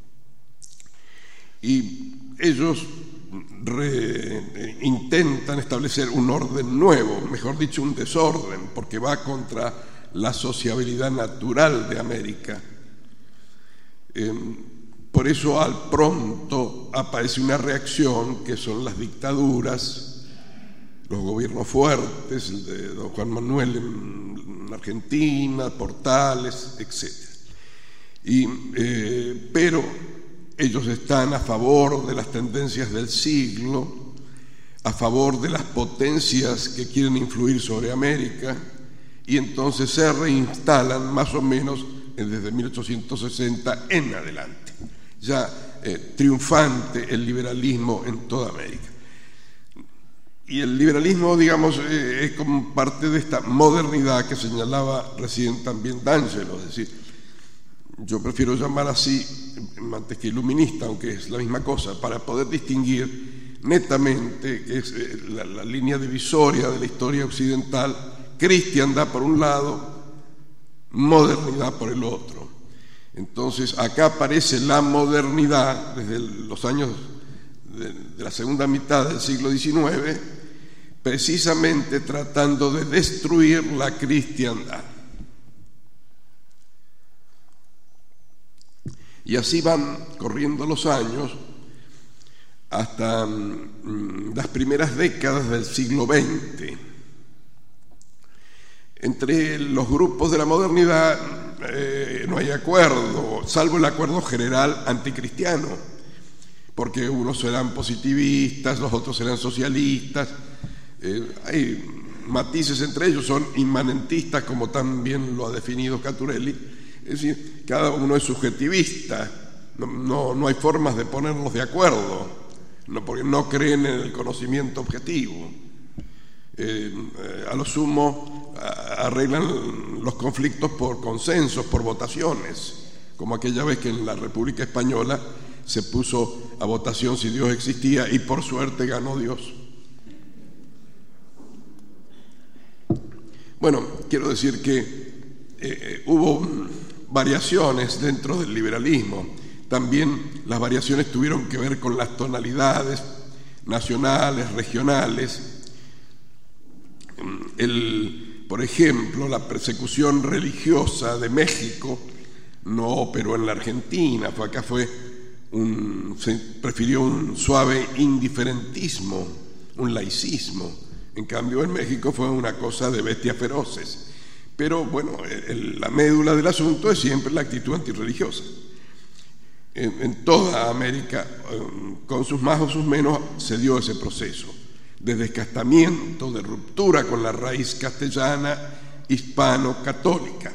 Y ellos re, intentan establecer un orden nuevo, mejor dicho, un desorden, porque va contra la sociabilidad natural de América. Eh, por eso al pronto aparece una reacción que son las dictaduras, los gobiernos fuertes, el de don Juan Manuel en Argentina, Portales, etcétera. Y, eh, pero ellos están a favor de las tendencias del siglo, a favor de las potencias que quieren influir sobre América, y entonces se reinstalan más o menos desde mil ochocientos sesenta en adelante, ya eh, triunfante el liberalismo en toda América. Y el liberalismo, digamos, eh, es como parte de esta modernidad que señalaba recién también D'Angelo, es decir, yo prefiero llamar así antes que iluminista, aunque es la misma cosa, para poder distinguir netamente que es la, la línea divisoria de la historia occidental, cristiandad por un lado, modernidad por el otro. Entonces acá aparece la modernidad desde los años de, de la segunda mitad del siglo diecinueve, precisamente tratando de destruir la cristiandad. Y así van corriendo los años hasta mm, las primeras décadas del siglo veinte. Entre los grupos de la modernidad eh, no hay acuerdo, salvo el acuerdo general anticristiano, porque unos serán positivistas, los otros serán socialistas, Eh, hay matices entre ellos, son inmanentistas, como también lo ha definido Caturelli, es decir, cada uno es subjetivista, no, no, no hay formas de ponerlos de acuerdo, no, porque no creen en el conocimiento objetivo. Eh, eh, a lo sumo a, arreglan los conflictos por consensos, por votaciones, como aquella vez que en la República Española se puso a votación si Dios existía y por suerte ganó Dios. Bueno, quiero decir que eh, hubo variaciones dentro del liberalismo. También las variaciones tuvieron que ver con las tonalidades nacionales, regionales. El, por ejemplo, la persecución religiosa de México no operó en la Argentina, fue acá fue un, se prefirió un suave indiferentismo, un laicismo. En cambio, en México fue una cosa de bestias feroces. Pero bueno, el, la médula del asunto es siempre la actitud antirreligiosa. En, en toda América, con sus más o sus menos, se dio ese proceso de descastamiento, de ruptura con la raíz castellana hispano-católica.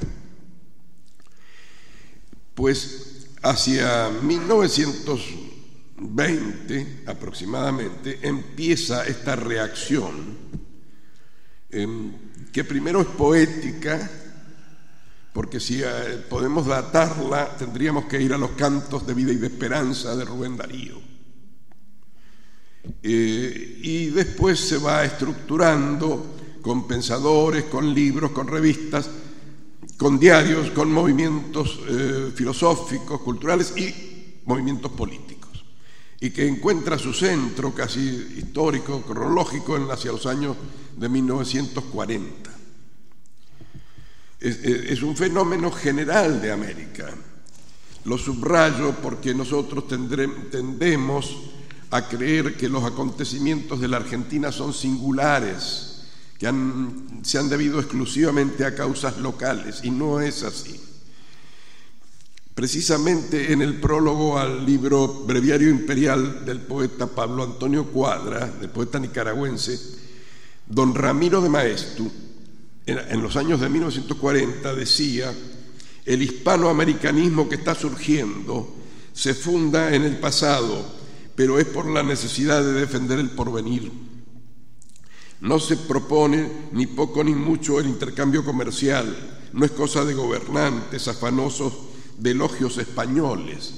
Pues hacia mil novecientos veinte aproximadamente empieza esta reacción eh, que primero es poética, porque si eh, podemos datarla tendríamos que ir a los cantos de vida y de esperanza de Rubén Darío. Eh, y después se va estructurando con pensadores, con libros, con revistas, con diarios, con movimientos eh, filosóficos, culturales y movimientos políticos, y que encuentra su centro casi histórico, cronológico, en hacia los años de mil novecientos cuarenta. Es, es un fenómeno general de América. Lo subrayo porque nosotros tendré, tendemos a creer que los acontecimientos de la Argentina son singulares, que han, se han debido exclusivamente a causas locales, y no es así. Precisamente en el prólogo al libro Breviario Imperial del poeta Pablo Antonio Cuadra, del poeta nicaragüense, don Ramiro de Maeztu, en los años de mil novecientos cuarenta, decía: el hispanoamericanismo que está surgiendo se funda en el pasado, pero es por la necesidad de defender el porvenir. No se propone ni poco ni mucho el intercambio comercial, no es cosa de gobernantes afanosos de elogios españoles.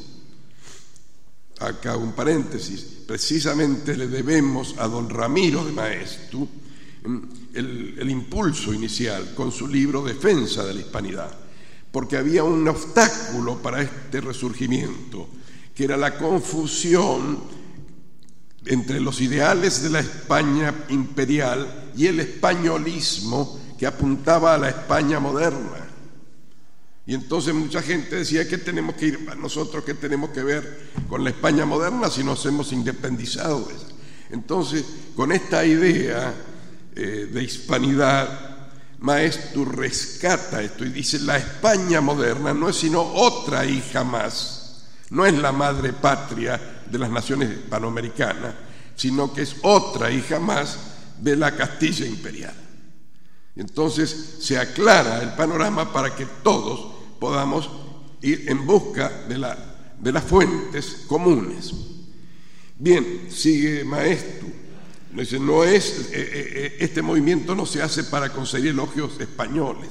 Acá un paréntesis, precisamente le debemos a don Ramiro de Maeztu el, el impulso inicial con su libro Defensa de la Hispanidad, porque había un obstáculo para este resurgimiento, que era la confusión entre los ideales de la España imperial y el españolismo que apuntaba a la España moderna. Y entonces mucha gente decía: ¿qué tenemos que ir nosotros, qué tenemos que ver con la España moderna si nos hemos independizado de esa? Entonces, con esta idea eh, de hispanidad, Maeztu rescata esto y dice: la España moderna no es sino otra hija más. No es la madre patria de las naciones hispanoamericanas, sino que es otra hija más de la Castilla imperial. Entonces se aclara el panorama para que todos podamos ir en busca de, la, de las fuentes comunes. Bien, sigue Maeztu. Dice: no es, eh, eh, este movimiento no se hace para conseguir elogios españoles.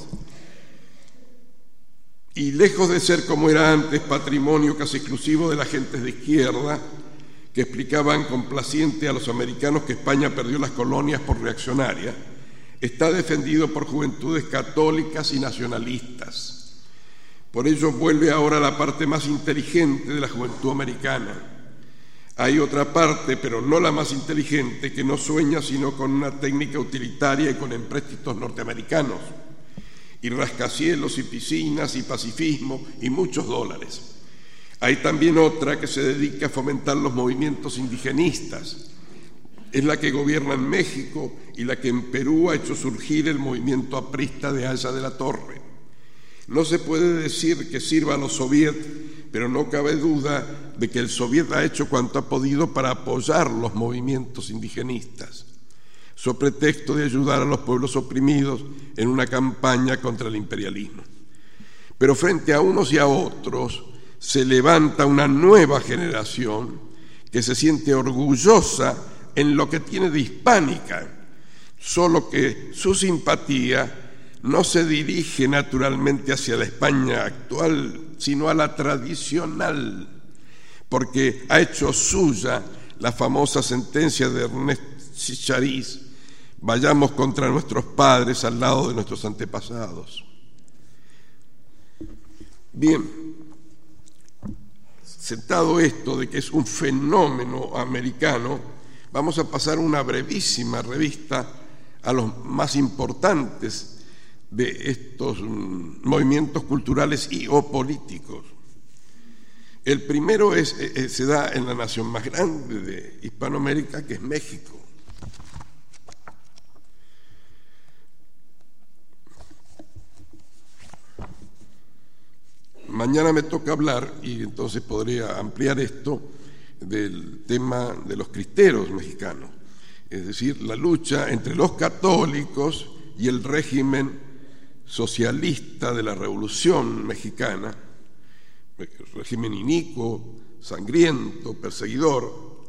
Y lejos de ser, como era antes, patrimonio casi exclusivo de las gentes de izquierda, que explicaban complaciente a los americanos que España perdió las colonias por reaccionaria, está defendido por juventudes católicas y nacionalistas. Por ello vuelve ahora la parte más inteligente de la juventud americana. Hay otra parte, pero no la más inteligente, que no sueña sino con una técnica utilitaria y con empréstitos norteamericanos, y rascacielos y piscinas y pacifismo y muchos dólares. Hay también otra que se dedica a fomentar los movimientos indigenistas. Es la que gobierna en México y la que en Perú ha hecho surgir el movimiento aprista de Aya de la Torre. No se puede decir que sirva a los soviets, pero no cabe duda de que el soviet ha hecho cuanto ha podido para apoyar los movimientos indigenistas. sobre pretexto de ayudar a los pueblos oprimidos en una campaña contra el imperialismo. Pero frente a unos y a otros se levanta una nueva generación que se siente orgullosa en lo que tiene de hispánica, solo que su simpatía no se dirige naturalmente hacia la España actual, sino a la tradicional, porque ha hecho suya la famosa sentencia de Ernest Chichariz: vayamos contra nuestros padres al lado de nuestros antepasados. Bien, sentado esto de que es un fenómeno americano, vamos a pasar una brevísima revista a los más importantes de estos movimientos culturales y o políticos. El primero es, eh, se da en la nación más grande de Hispanoamérica, que es México. Mañana me toca hablar, y entonces podría ampliar esto, del tema de los cristeros mexicanos, es decir, la lucha entre los católicos y el régimen socialista de la Revolución Mexicana, régimen inicuo, sangriento, perseguidor,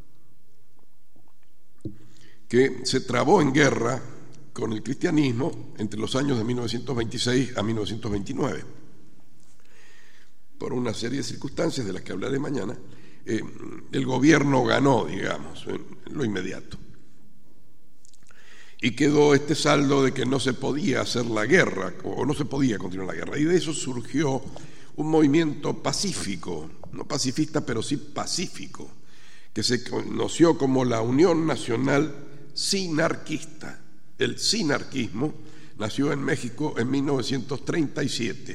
que se trabó en guerra con el cristianismo entre los años de mil novecientos veintiséis a mil novecientos veintinueve. Por una serie de circunstancias de las que hablaré mañana, eh, el gobierno ganó, digamos, en, en lo inmediato. Y quedó este saldo de que no se podía hacer la guerra, o no se podía continuar la guerra. Y de eso surgió un movimiento pacífico, no pacifista, pero sí pacífico, que se conoció como la Unión Nacional Sinarquista. El sinarquismo nació en México en mil novecientos treinta y siete.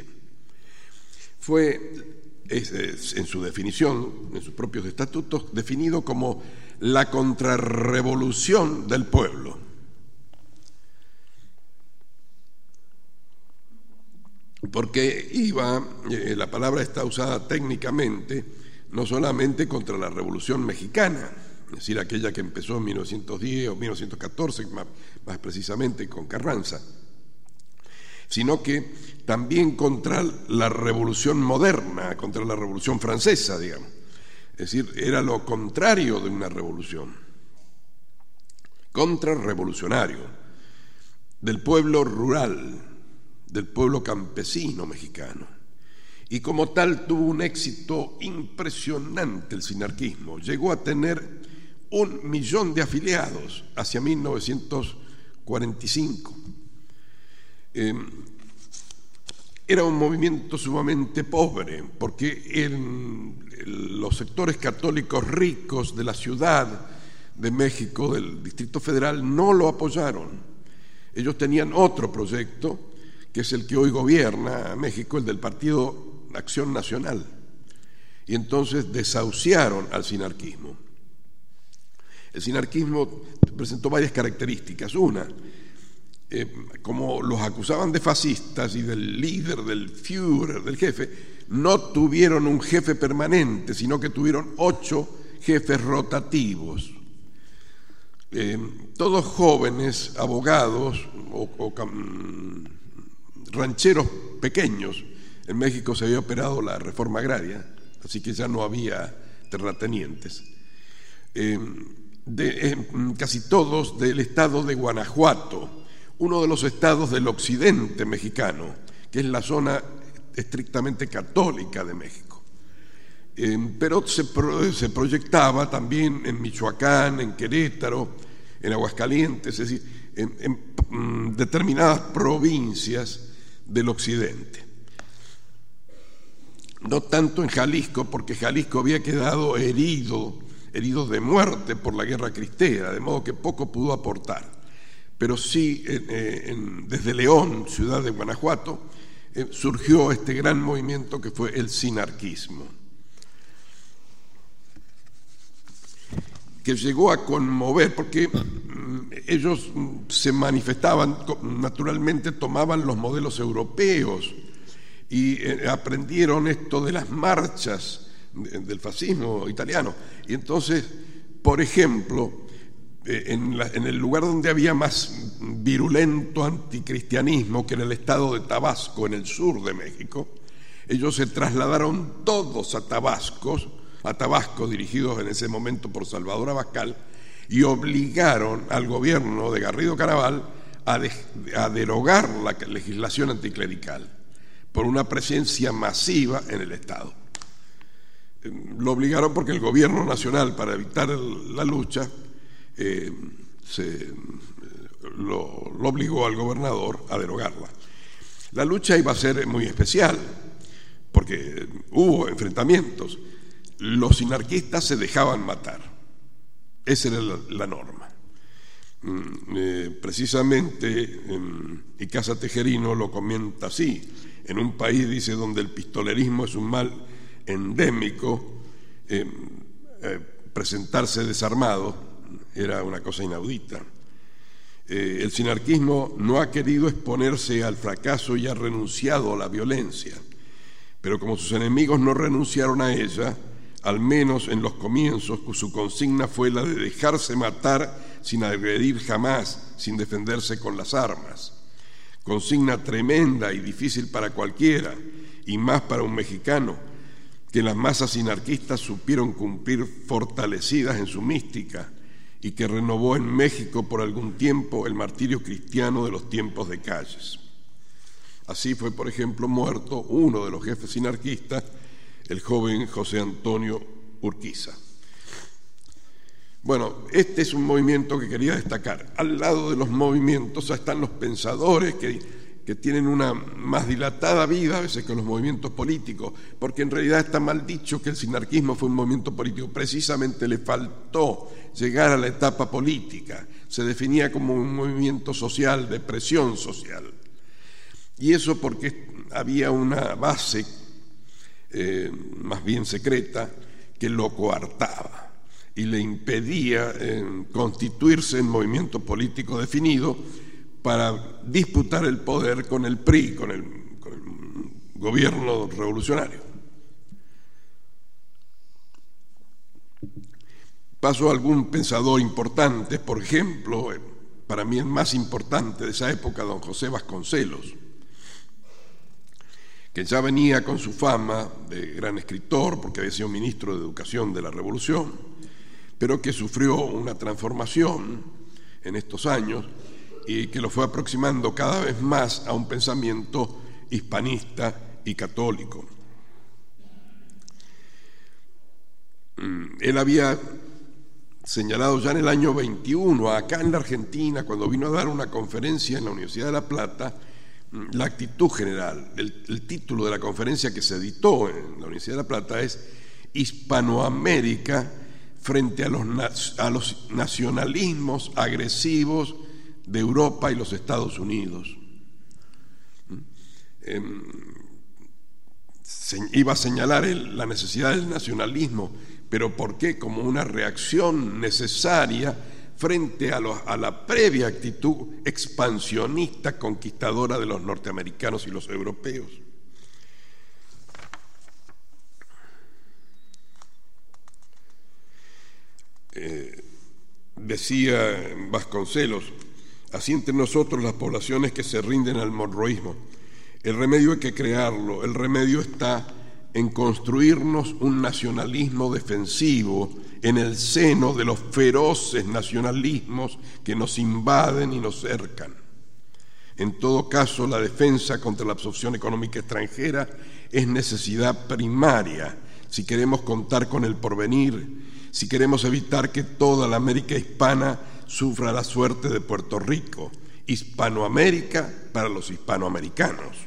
Fue, es, es, en su definición, en sus propios estatutos, definido como la contrarrevolución del pueblo. Porque iba, eh, la palabra está usada técnicamente, no solamente contra la Revolución Mexicana, es decir, aquella que empezó en mil novecientos diez o mil novecientos catorce, más, más precisamente con Carranza, sino que también contra la Revolución Moderna, contra la Revolución Francesa, digamos. Es decir, era lo contrario de una revolución, contrarrevolucionario, del pueblo rural, del pueblo campesino mexicano. Y como tal tuvo un éxito impresionante el sinarquismo. Llegó a tener un millón de afiliados hacia mil novecientos cuarenta y cinco. Eh, era un movimiento sumamente pobre, porque en los sectores católicos ricos de la Ciudad de México, del Distrito Federal, no lo apoyaron. Ellos tenían otro proyecto, que es el que hoy gobierna México, el del Partido Acción Nacional, y entonces desahuciaron al sinarquismo. El sinarquismo presentó varias características. Una, eh, como los acusaban de fascistas y del líder, del Führer, del jefe, no tuvieron un jefe permanente, sino que tuvieron ocho jefes rotativos. Eh, todos jóvenes, abogados o, o rancheros pequeños. En México se había operado la reforma agraria, así que ya no había terratenientes. Eh, de, eh, casi todos del estado de Guanajuato, uno de los estados del occidente mexicano, que es la zona estrictamente católica de México. Eh, pero se, pro, se proyectaba también en Michoacán, en Querétaro, en Aguascalientes, es decir, en, en, en determinadas provincias del occidente. No tanto en Jalisco, porque Jalisco había quedado herido, herido de muerte por la guerra cristera, de modo que poco pudo aportar. Pero sí, en, en, desde León, ciudad de Guanajuato, eh, surgió este gran movimiento que fue el sinarquismo, que llegó a conmover, porque mm, ellos se manifestaban, naturalmente tomaban los modelos europeos y eh, aprendieron esto de las marchas de, del fascismo italiano. Y entonces, por ejemplo, en, la, en el lugar donde había más virulento anticristianismo, que era el estado de Tabasco, en el sur de México, ellos se trasladaron todos a Tabasco, a Tabasco, dirigidos en ese momento por Salvador Abascal, y obligaron al gobierno de Garrido Caraval a, de, a derogar la legislación anticlerical por una presencia masiva en el Estado. Lo obligaron porque el gobierno nacional, para evitar el, la lucha, eh, se, lo, lo obligó al gobernador a derogarla. La lucha iba a ser muy especial, porque hubo enfrentamientos. Los sinarquistas se dejaban matar. Esa era la, la norma. Eh, precisamente, eh, y Casa Tejerino lo comenta así: en un país, dice, donde el pistolerismo es un mal endémico, eh, eh, presentarse desarmado era una cosa inaudita. Eh, el sinarquismo no ha querido exponerse al fracaso y ha renunciado a la violencia, pero como sus enemigos no renunciaron a ella, al menos en los comienzos, su consigna fue la de dejarse matar sin agredir jamás, sin defenderse con las armas. Consigna tremenda y difícil para cualquiera, y más para un mexicano, que las masas sinarquistas supieron cumplir fortalecidas en su mística y que renovó en México por algún tiempo el martirio cristiano de los tiempos de Calles. Así fue, por ejemplo, muerto uno de los jefes sinarquistas, el joven José Antonio Urquiza. Bueno, este es un movimiento que quería destacar. Al lado de los movimientos están los pensadores que, que tienen una más dilatada vida a veces que los movimientos políticos, porque en realidad está mal dicho que el sinarquismo fue un movimiento político. Precisamente le faltó llegar a la etapa política. Se definía como un movimiento social, de presión social. Y eso porque había una base eh, más bien secreta que lo coartaba y le impedía eh, constituirse en movimiento político definido para disputar el poder con el P R I, con el, con el gobierno revolucionario. Paso a algún pensador importante, por ejemplo, eh, para mí el más importante de esa época, don José Vasconcelos, que ya venía con su fama de gran escritor, porque había sido ministro de Educación de la Revolución, pero que sufrió una transformación en estos años y que lo fue aproximando cada vez más a un pensamiento hispanista y católico. Él había señalado ya en el año veintiuno, acá en la Argentina, cuando vino a dar una conferencia en la Universidad de La Plata, la actitud general. El, el título de la conferencia que se editó en la Universidad de La Plata es Hispanoamérica frente a los, a los nacionalismos agresivos de Europa y los Estados Unidos. Eh, se, iba a señalar el, la necesidad del nacionalismo, pero ¿por qué? Como una reacción necesaria frente a, los, a la previa actitud expansionista conquistadora de los norteamericanos y los europeos. Eh, decía Vasconcelos: así entre nosotros las poblaciones que se rinden al monroísmo, el remedio hay que crearlo, el remedio está en construirnos un nacionalismo defensivo en el seno de los feroces nacionalismos que nos invaden y nos cercan. En todo caso, la defensa contra la absorción económica extranjera es necesidad primaria si queremos contar con el porvenir, si queremos evitar que toda la América hispana sufra la suerte de Puerto Rico. Hispanoamérica para los hispanoamericanos.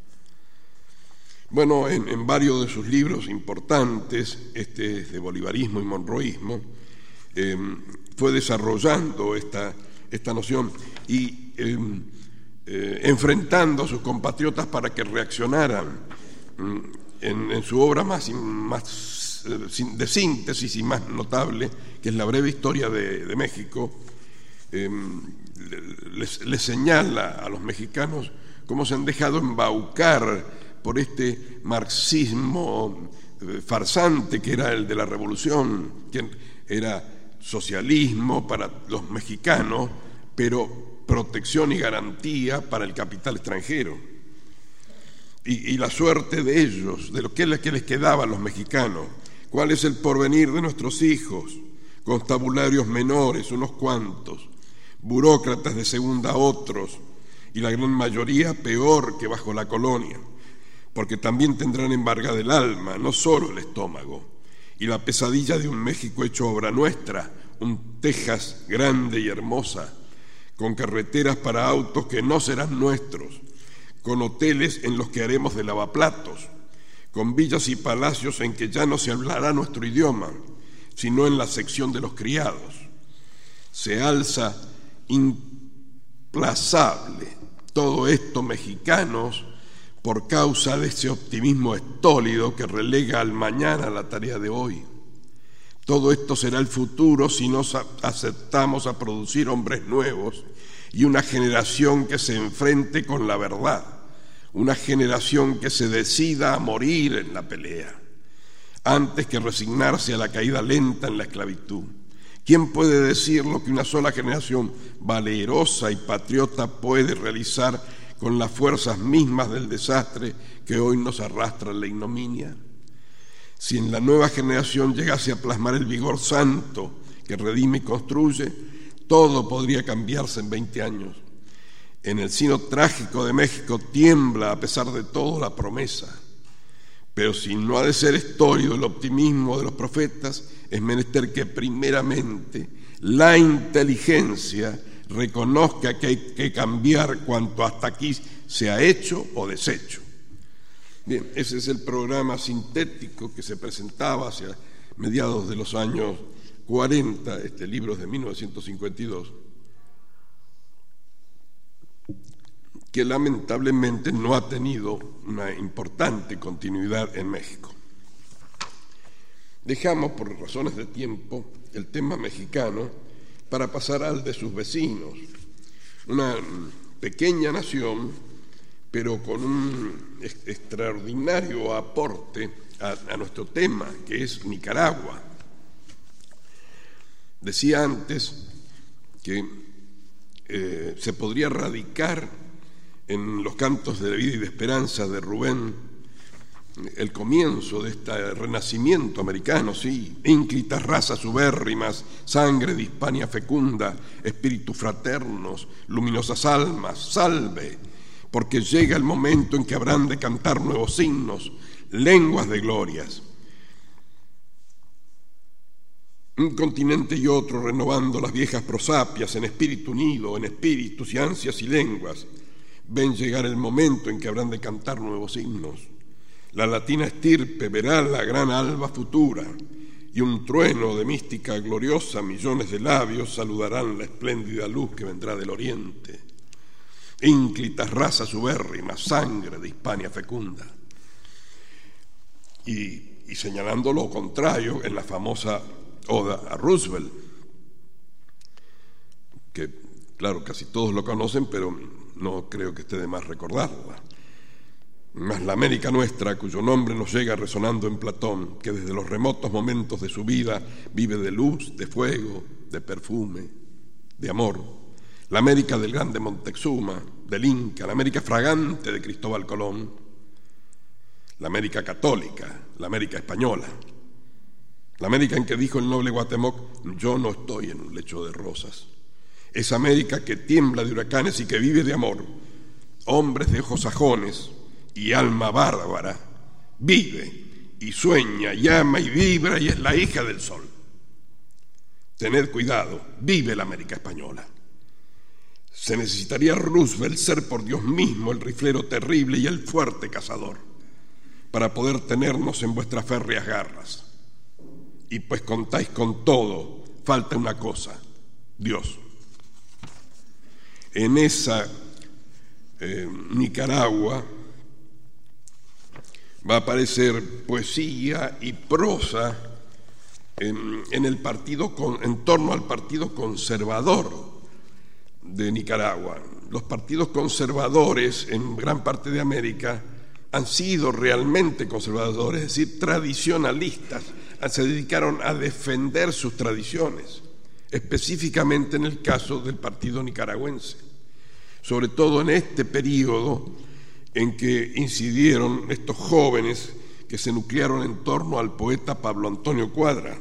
Bueno, en, en varios de sus libros importantes, este es de bolivarismo y monroísmo, eh, fue desarrollando esta, esta noción y eh, eh, enfrentando a sus compatriotas para que reaccionaran. En, en su obra más, más de síntesis y más notable, que es La breve historia de, de México, eh, les, les señala a los mexicanos cómo se han dejado embaucar por este marxismo farsante que era el de la revolución, que era socialismo para los mexicanos, pero protección y garantía para el capital extranjero. Y, y la suerte de ellos, de lo que les, que les quedaba a los mexicanos, cuál es el porvenir de nuestros hijos, constabularios menores, unos cuantos, burócratas de segunda otros, y la gran mayoría peor que bajo la colonia, porque también tendrán embargada el alma, no solo el estómago, y la pesadilla de un México hecho obra nuestra, un Texas grande y hermosa, con carreteras para autos que no serán nuestros, con hoteles en los que haremos de lavaplatos, con villas y palacios en que ya no se hablará nuestro idioma, sino en la sección de los criados. Se alza implazable todo esto, mexicanos, por causa de ese optimismo estólido que relega al mañana la tarea de hoy. Todo esto será el futuro si nos aceptamos a producir hombres nuevos y una generación que se enfrente con la verdad, una generación que se decida a morir en la pelea, antes que resignarse a la caída lenta en la esclavitud. ¿Quién puede decir lo que una sola generación valerosa y patriota puede realizar con las fuerzas mismas del desastre que hoy nos arrastra la ignominia? Si en la nueva generación llegase a plasmar el vigor santo que redime y construye, todo podría cambiarse en veinte años. En el sino trágico de México tiembla a pesar de todo la promesa. Pero si no ha de ser estólido el optimismo de los profetas, es menester que primeramente la inteligencia reconozca que hay que cambiar cuanto hasta aquí se ha hecho o deshecho. Bien, ese es el programa sintético que se presentaba hacia mediados de los años cuarenta, este libro es de mil novecientos cincuenta y dos, que lamentablemente no ha tenido una importante continuidad en México. Dejamos, por razones de tiempo, el tema mexicano para pasar al de sus vecinos, una pequeña nación, pero con un extraordinario aporte a, a nuestro tema, que es Nicaragua. Decía antes que eh, se podría radicar en los cantos de la vida y de esperanza de Rubén el comienzo de este renacimiento americano, sí, ínclitas razas ubérrimas, sangre de Hispania fecunda, espíritus fraternos, luminosas almas, salve, porque llega el momento en que habrán de cantar nuevos himnos, lenguas de glorias. Un continente y otro renovando las viejas prosapias en espíritu unido, en espíritus y ansias y lenguas, ven llegar el momento en que habrán de cantar nuevos himnos. La latina estirpe verá la gran alba futura, y un trueno de mística gloriosa, millones de labios saludarán la espléndida luz que vendrá del oriente. Ínclitas razas ubérrimas, sangre de Hispania fecunda. Y, y señalando lo contrario en la famosa oda a Roosevelt, que claro, casi todos lo conocen, pero no creo que esté de más recordarla. Mas la América nuestra, cuyo nombre nos llega resonando en Platón, que desde los remotos momentos de su vida vive de luz, de fuego, de perfume, de amor. La América del grande Montezuma, del Inca, la América fragante de Cristóbal Colón, la América católica, la América española, la América en que dijo el noble Guatemoc: yo no estoy en un lecho de rosas. Esa América que tiembla de huracanes y que vive de amor. Hombres de ojos sajones y alma bárbara, vive y sueña, llama y vibra y es la hija del sol. Tened cuidado, vive la América española. Se necesitaría Roosevelt ser por Dios mismo el riflero terrible y el fuerte cazador para poder tenernos en vuestras férreas garras. Y pues contáis con todo, falta una cosa: Dios. En esa eh, Nicaragua va a aparecer poesía y prosa en, en el partido con, en torno al partido conservador de Nicaragua. Los partidos conservadores en gran parte de América han sido realmente conservadores, es decir, tradicionalistas. Se dedicaron a defender sus tradiciones. específicamente en el caso del Partido Nicaragüense, sobre todo en este periodo en que incidieron estos jóvenes que se nuclearon en torno al poeta Pablo Antonio Cuadra.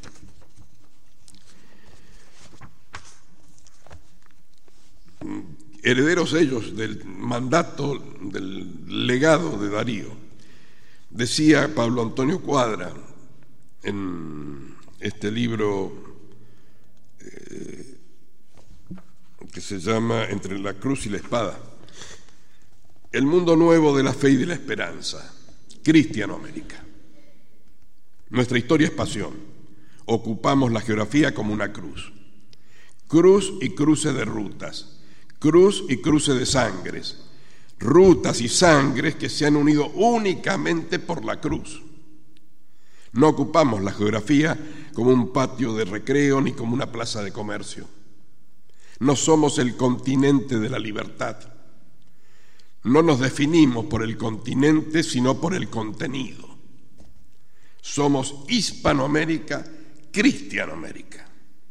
Herederos ellos del mandato, del legado de Darío. Decía Pablo Antonio Cuadra en este libro eh, que se llama Entre la cruz y la espada: el mundo nuevo de la fe y de la esperanza, Cristianoamérica. Nuestra historia es pasión. Ocupamos la geografía como una cruz. Cruz y cruce de rutas, cruz y cruce de sangres, rutas y sangres que se han unido únicamente por la cruz. No ocupamos la geografía como un patio de recreo ni como una plaza de comercio. No somos el continente de la libertad. No nos definimos por el continente, sino por el contenido. Somos Hispanoamérica, Cristianoamérica.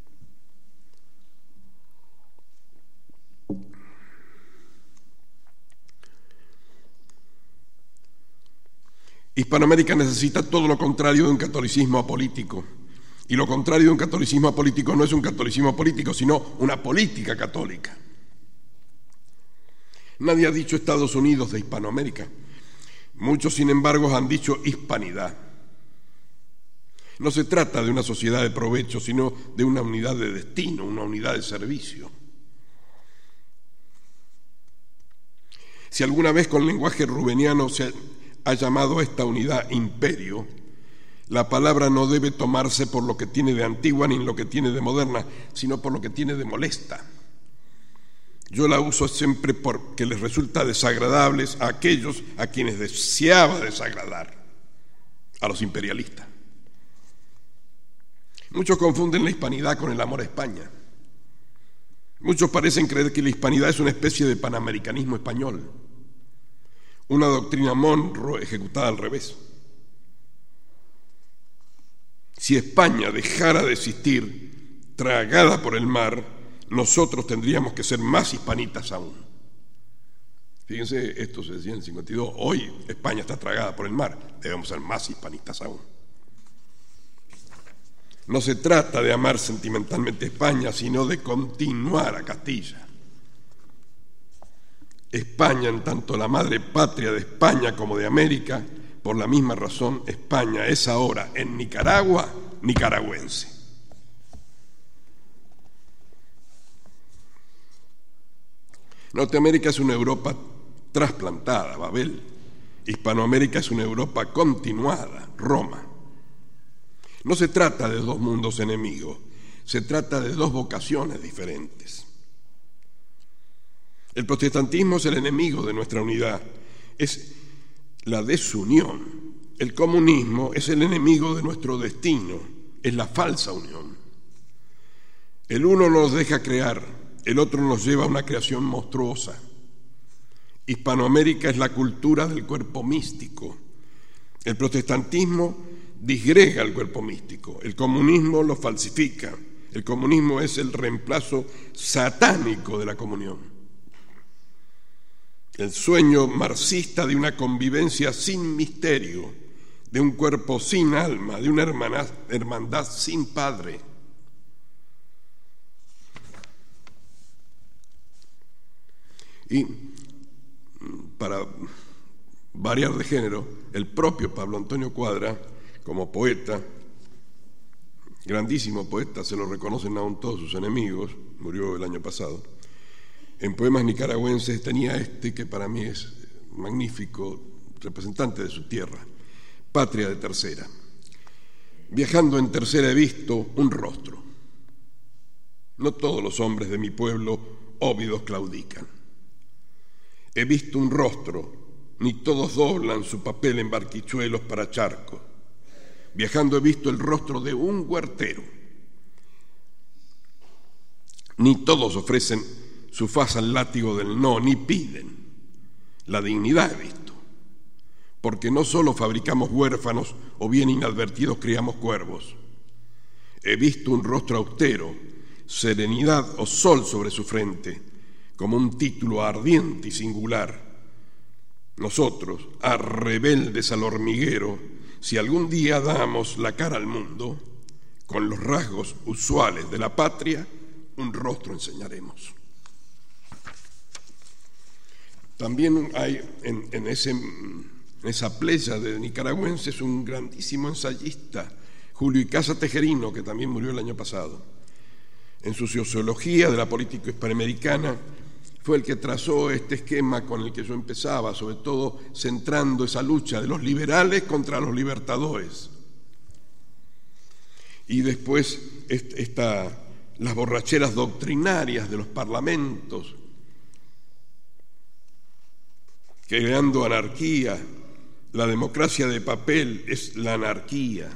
Hispanoamérica necesita todo lo contrario de un catolicismo apolítico. Y lo contrario de un catolicismo apolítico no es un catolicismo político, sino una política católica. Nadie ha dicho Estados Unidos de Hispanoamérica. Muchos, sin embargo, han dicho hispanidad. No se trata de una sociedad de provecho, sino de una unidad de destino, una unidad de servicio. Si alguna vez con lenguaje rubeniano se ha llamado a esta unidad imperio, la palabra no debe tomarse por lo que tiene de antigua ni lo que tiene de moderna, sino por lo que tiene de molesta. Yo la uso siempre porque les resulta desagradables a aquellos a quienes deseaba desagradar, a los imperialistas. Muchos confunden la hispanidad con el amor a España. Muchos parecen creer que la hispanidad es una especie de panamericanismo español, una doctrina Monroe ejecutada al revés. Si España dejara de existir, tragada por el mar, nosotros tendríamos que ser más hispanitas aún. Fíjense, esto se decía en el cincuenta y dos, hoy España está tragada por el mar, debemos ser más hispanitas aún. No se trata de amar sentimentalmente a España, sino de continuar a Castilla. España, en tanto la madre patria de España como de América, por la misma razón, España es ahora en Nicaragua nicaragüense. Norteamérica es una Europa trasplantada, Babel. Hispanoamérica es una Europa continuada, Roma. No se trata de dos mundos enemigos, se trata de dos vocaciones diferentes. El protestantismo es el enemigo de nuestra unidad, es la desunión. El comunismo es el enemigo de nuestro destino, es la falsa unión. El uno nos deja crear, el otro nos lleva a una creación monstruosa. Hispanoamérica es la cultura del cuerpo místico. El protestantismo disgrega el cuerpo místico, el comunismo lo falsifica. El comunismo es el reemplazo satánico de la comunión. El sueño marxista de una convivencia sin misterio, de un cuerpo sin alma, de una hermandad, hermandad sin padre. Y para variar de género, el propio Pablo Antonio Cuadra, como poeta, grandísimo poeta, se lo reconocen aún todos sus enemigos, murió el año pasado, en poemas nicaragüenses tenía este que para mí es magnífico, representante de su tierra, Patria de Tercera. Viajando en tercera he visto un rostro. No todos los hombres de mi pueblo óvidos claudican. He visto un rostro, ni todos doblan su papel en barquichuelos para charcos. Viajando he visto el rostro de un huertero. Ni todos ofrecen su faz al látigo del no, ni piden. La dignidad he visto, porque no solo fabricamos huérfanos o bien inadvertidos criamos cuervos. He visto un rostro austero, serenidad o sol sobre su frente, como un título ardiente y singular. Nosotros, a rebeldes al hormiguero, si algún día damos la cara al mundo, con los rasgos usuales de la patria, un rostro enseñaremos. También hay en, en, ese, en esa playa de nicaragüenses un grandísimo ensayista, Julio Icaza Tejerino, que también murió el año pasado. En su sociología de la política hispanoamericana fue el que trazó este esquema con el que yo empezaba, sobre todo centrando esa lucha de los liberales contra los libertadores. Y después esta, las borracheras doctrinarias de los parlamentos, creando anarquía. La democracia de papel es la anarquía.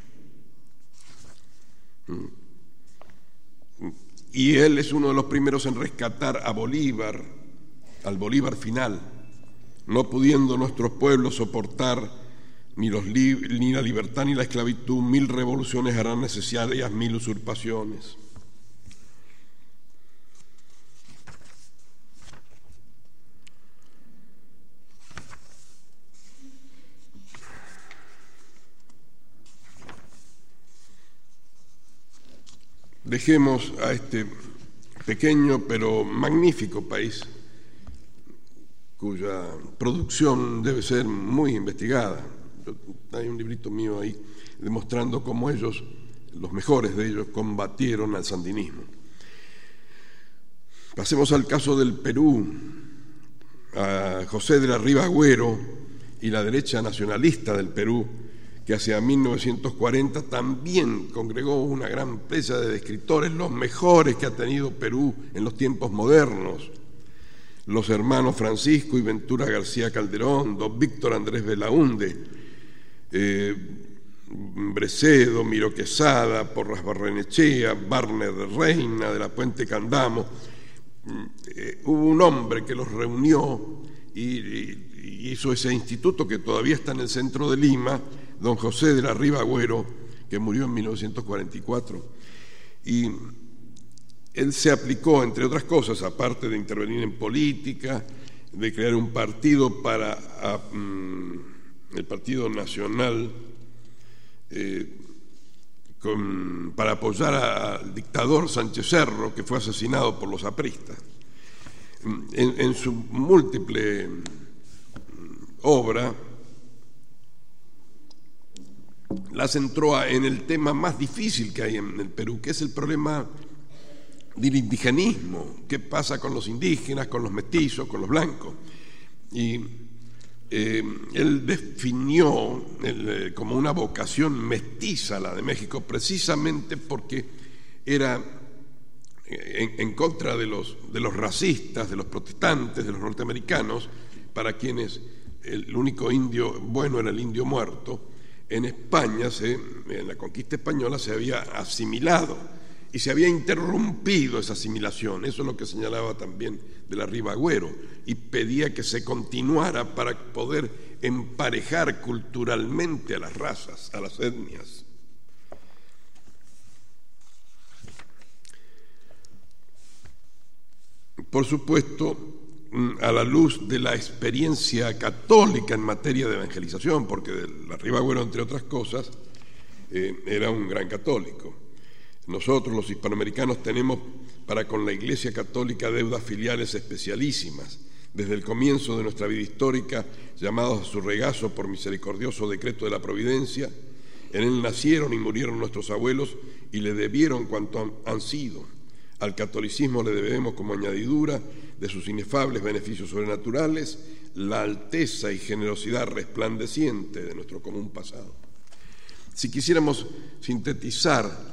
Y él es uno de los primeros en rescatar a Bolívar, al Bolívar final, no pudiendo nuestros pueblos soportar ni, los li ni la libertad ni la esclavitud, mil revoluciones harán necesarias mil usurpaciones. Dejemos a este pequeño pero magnífico país, cuya producción debe ser muy investigada. Hay un librito mío ahí demostrando cómo ellos, los mejores de ellos, combatieron al sandinismo. Pasemos al caso del Perú. A José de la Riva Agüero y la derecha nacionalista del Perú, que hacia mil novecientos cuarenta también congregó una gran playa de escritores, los mejores que ha tenido Perú en los tiempos modernos. Los hermanos Francisco y Ventura García Calderón, don Víctor Andrés Belaúnde, eh, Brecedo, Miro Quesada, Porras Barrenechea, Barner de Reina, de la Puente Candamo. Eh, hubo un hombre que los reunió y, y hizo ese instituto que todavía está en el centro de Lima, don José de la Riva Agüero, que murió en mil novecientos cuarenta y cuatro. Y él se aplicó, entre otras cosas, aparte de intervenir en política, de crear un partido para a, um, el Partido Nacional, eh, con, para apoyar al dictador Sánchez Cerro, que fue asesinado por los apristas. En, en su múltiple obra, la centró en el tema más difícil que hay en el Perú, que es el problema del indigenismo. ¿Qué pasa con los indígenas, con los mestizos, con los blancos? Y eh, él definió el, como una vocación mestiza la de México, precisamente porque era en, en contra de los, de los racistas, de los protestantes, de los norteamericanos, para quienes el único indio bueno era el indio muerto. En España, se, en la conquista española, se había asimilado y se había interrumpido esa asimilación. Eso es lo que señalaba también de la Riva Agüero, y pedía que se continuara para poder emparejar culturalmente a las razas, a las etnias. Por supuesto, a la luz de la experiencia católica en materia de evangelización, porque la Riva Agüero, entre otras cosas, eh, era un gran católico. Nosotros, los hispanoamericanos, tenemos para con la Iglesia Católica deudas filiales especialísimas. Desde el comienzo de nuestra vida histórica, llamados a su regazo por misericordioso decreto de la Providencia, en él nacieron y murieron nuestros abuelos y le debieron cuanto han, han sido. Al catolicismo le debemos como añadidura de sus inefables beneficios sobrenaturales la alteza y generosidad resplandeciente de nuestro común pasado. Si quisiéramos sintetizar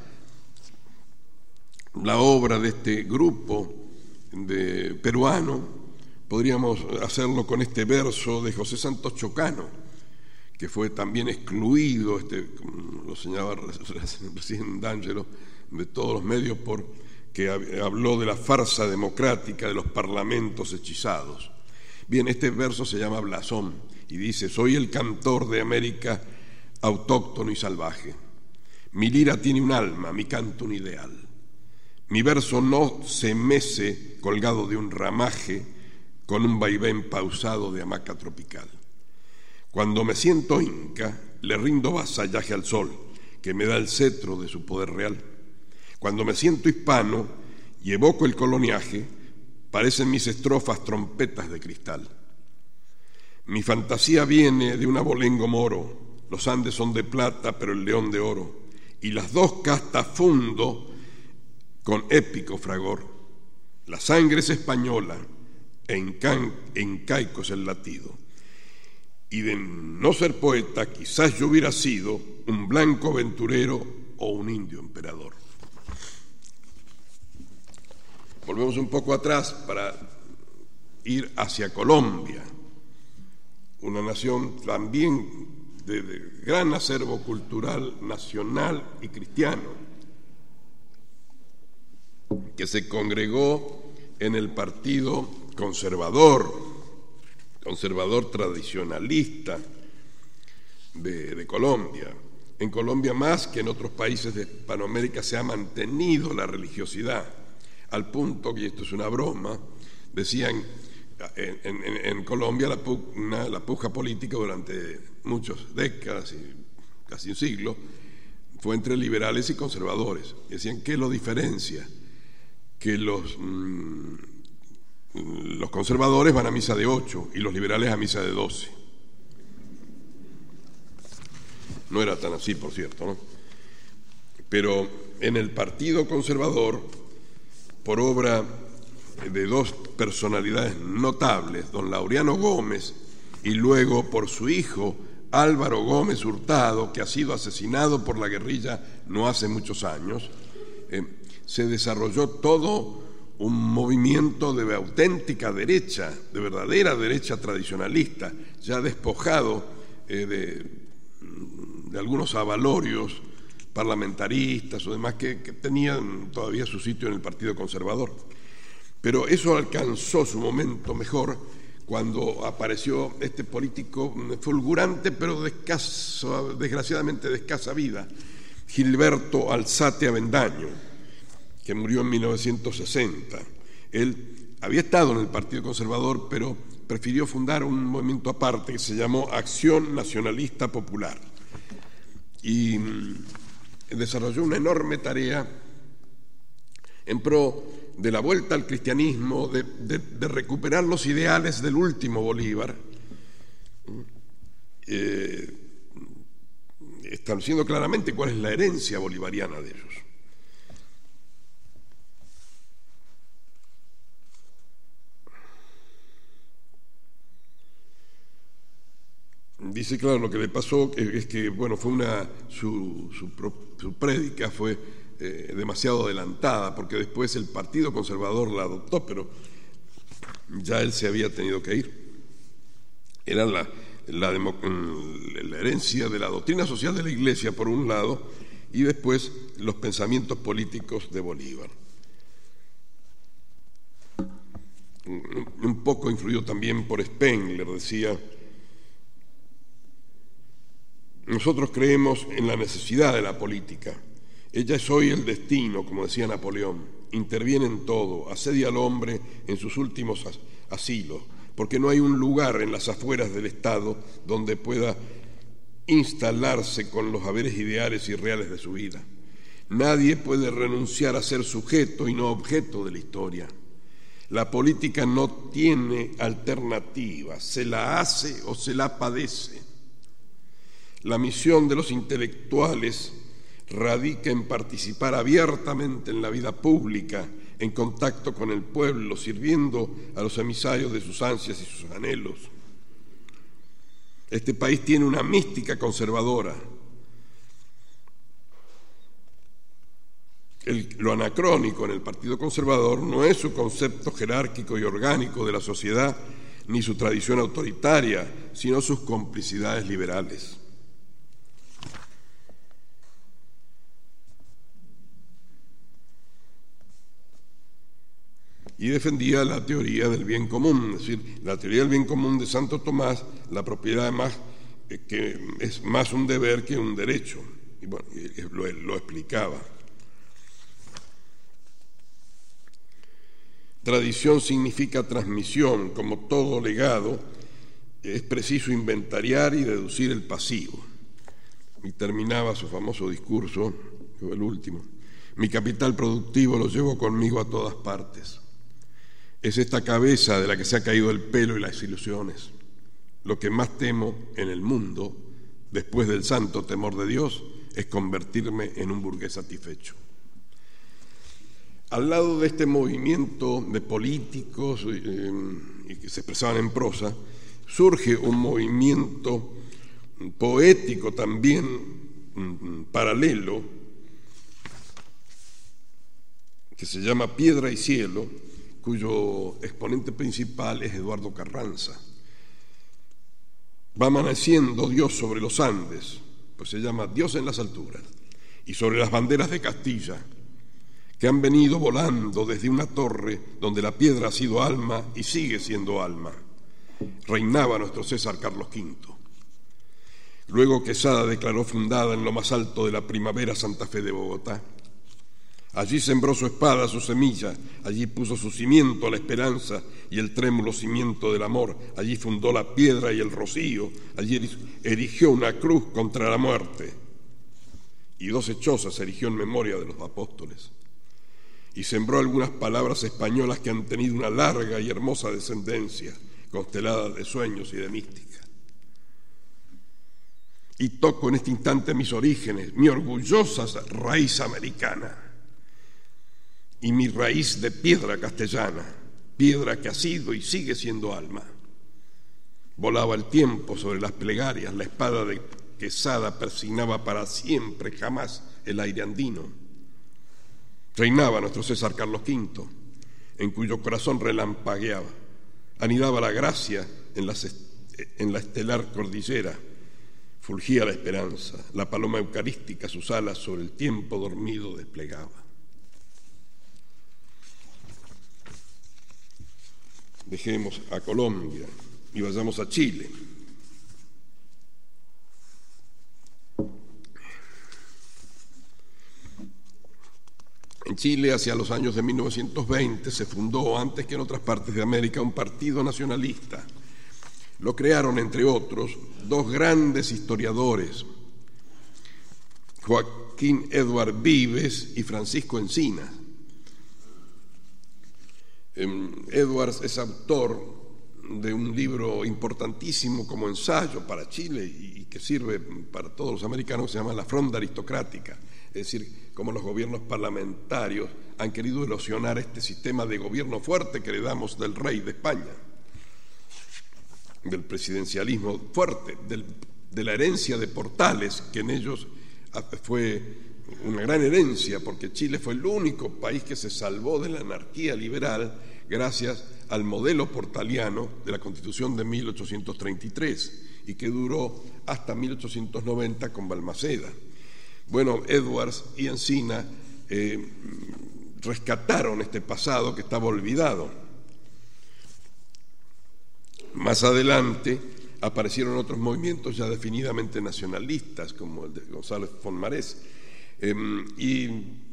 la obra de este grupo de peruano, podríamos hacerlo con este verso de José Santos Chocano, que fue también excluido, este, como lo señalaba recién D'Angelo, de todos los medios por que habló de la farsa democrática de los parlamentos hechizados. Bien, este verso se llama Blasón y dice: soy el cantor de América autóctono y salvaje. Mi lira tiene un alma, mi canto un ideal. Mi verso no se mece colgado de un ramaje con un vaivén pausado de hamaca tropical. Cuando me siento inca, le rindo vasallaje al sol, que me da el cetro de su poder real. Cuando me siento hispano y evoco el coloniaje, parecen mis estrofas trompetas de cristal. Mi fantasía viene de un abolengo moro, los Andes son de plata, pero el león de oro, y las dos castas fundo con épico fragor. La sangre es española, e incan, incaico es el latido. Y de no ser poeta, quizás yo hubiera sido un blanco aventurero o un indio emperador. Volvemos un poco atrás para ir hacia Colombia, una nación también de, de gran acervo cultural nacional y cristiano, que se congregó en el Partido Conservador, conservador tradicionalista de, de Colombia. En Colombia, más que en otros países de Hispanoamérica, se ha mantenido la religiosidad, al punto, y esto es una broma, decían en, en, en Colombia la, pugna, la puja política durante muchas décadas, y casi un siglo, fue entre liberales y conservadores. Decían, ¿qué lo diferencia? Que los, mmm, los conservadores van a misa de ocho y los liberales a misa de doce. No era tan así, por cierto, ¿no? Pero en el Partido Conservador, por obra de dos personalidades notables, don Laureano Gómez y luego por su hijo Álvaro Gómez Hurtado, que ha sido asesinado por la guerrilla no hace muchos años, eh, se desarrolló todo un movimiento de auténtica derecha, de verdadera derecha tradicionalista, ya despojado eh, de, de algunos avalorios parlamentaristas o demás que, que tenían todavía su sitio en el Partido Conservador. Pero eso alcanzó su momento mejor cuando apareció este político fulgurante, pero de escaso, desgraciadamente de escasa vida, Gilberto Alzate Avendaño, que murió en mil novecientos sesenta. Él había estado en el Partido Conservador, pero prefirió fundar un movimiento aparte que se llamó Acción Nacionalista Popular. Y desarrolló una enorme tarea en pro de la vuelta al cristianismo, de, de, de recuperar los ideales del último Bolívar, eh, estableciendo claramente cuál es la herencia bolivariana de ellos. Dice, claro, lo que le pasó es que, bueno, fue una, su, su, su prédica fue eh, demasiado adelantada, porque después el Partido Conservador la adoptó, pero ya él se había tenido que ir. Era la, la, la herencia de la doctrina social de la Iglesia, por un lado, y después los pensamientos políticos de Bolívar. Un poco influido también por Spengler, decía: nosotros creemos en la necesidad de la política. Ella es hoy el destino, como decía Napoleón. Interviene en todo, asedia al hombre en sus últimos asilos, porque no hay un lugar en las afueras del Estado donde pueda instalarse con los haberes ideales y reales de su vida. Nadie puede renunciar a ser sujeto y no objeto de la historia. La política no tiene alternativa, se la hace o se la padece. La misión de los intelectuales radica en participar abiertamente en la vida pública, en contacto con el pueblo, sirviendo a los emisarios de sus ansias y sus anhelos. Este país tiene una mística conservadora. El, lo anacrónico en el Partido Conservador no es su concepto jerárquico y orgánico de la sociedad, ni su tradición autoritaria, sino sus complicidades liberales. Y defendía la teoría del bien común, es decir, la teoría del bien común de Santo Tomás, la propiedad más, eh, que es más un deber que un derecho, y bueno, lo, lo explicaba. Tradición significa transmisión. Como todo legado, es preciso inventariar y deducir el pasivo. Y terminaba su famoso discurso, el último: mi capital productivo lo llevo conmigo a todas partes. Es esta cabeza de la que se ha caído el pelo y las ilusiones. Lo que más temo en el mundo, después del santo temor de Dios, es convertirme en un burgués satisfecho. Al lado de este movimiento de políticos eh, y que se expresaban en prosa, surge un movimiento poético también mm, paralelo, que se llama Piedra y Cielo, cuyo exponente principal es Eduardo Carranza. Va amaneciendo Dios sobre los Andes, pues se llama Dios en las alturas, y sobre las banderas de Castilla, que han venido volando desde una torre donde la piedra ha sido alma y sigue siendo alma. Reinaba nuestro César Carlos quinto. Luego Quesada declaró fundada en lo más alto de la primavera Santa Fe de Bogotá. Allí sembró su espada, su semilla, allí puso su cimiento la esperanza y el trémulo cimiento del amor, allí fundó la piedra y el rocío, allí erigió una cruz contra la muerte y doce chozas erigió en memoria de los apóstoles. Y sembró algunas palabras españolas que han tenido una larga y hermosa descendencia, constelada de sueños y de mística. Y toco en este instante mis orígenes, mi orgullosa raíz americana y mi raíz de piedra castellana, piedra que ha sido y sigue siendo alma. Volaba el tiempo sobre las plegarias, la espada de Quesada persignaba para siempre jamás el aire andino. Reinaba nuestro César Carlos quinto, en cuyo corazón relampagueaba, anidaba la gracia en, las est- en la estelar cordillera, fulgía la esperanza, la paloma eucarística sus alas sobre el tiempo dormido desplegaba. Dejemos a Colombia y vayamos a Chile. En Chile, hacia los años de mil novecientos veinte, se fundó, antes que en otras partes de América, un partido nacionalista. Lo crearon, entre otros, dos grandes historiadores, Joaquín Edward Vives y Francisco Encinas. Edwards es autor de un libro importantísimo como ensayo para Chile y que sirve para todos los americanos, que se llama La Fronda Aristocrática, es decir, cómo los gobiernos parlamentarios han querido erosionar este sistema de gobierno fuerte que heredamos del rey de España, del presidencialismo fuerte, del, de la herencia de Portales, que en ellos fue una gran herencia, porque Chile fue el único país que se salvó de la anarquía liberal gracias al modelo portaliano de la Constitución de mil ochocientos treinta y tres y que duró hasta mil ochocientos noventa con Balmaceda. Bueno, Edwards y Encina eh, rescataron este pasado que estaba olvidado. Más adelante aparecieron otros movimientos ya definidamente nacionalistas, como el de González Fonmarés, eh, y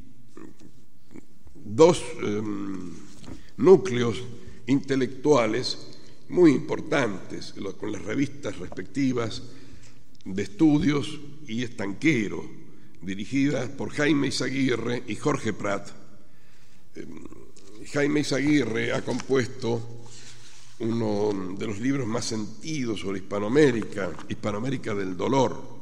dos eh, núcleos intelectuales muy importantes, con las revistas respectivas de Estudios y Estanquero, dirigidas por Jaime Izaguirre y Jorge Prat. Eh, Jaime Izaguirre ha compuesto uno de los libros más sentidos sobre Hispanoamérica, Hispanoamérica del dolor.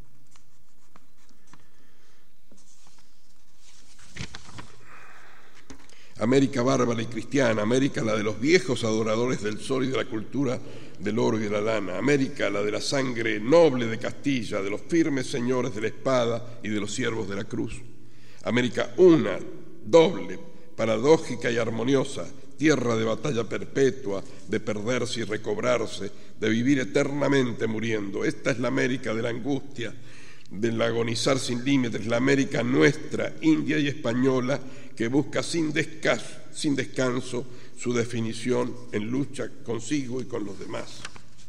América bárbara y cristiana, América la de los viejos adoradores del sol y de la cultura del oro y de la lana, América la de la sangre noble de Castilla, de los firmes señores de la espada y de los siervos de la cruz, América una, doble, paradójica y armoniosa, tierra de batalla perpetua, de perderse y recobrarse, de vivir eternamente muriendo. Esta es la América de la angustia, del agonizar sin límites, la América nuestra, india y española, que busca sin descanso, sin descanso su definición en lucha consigo y con los demás.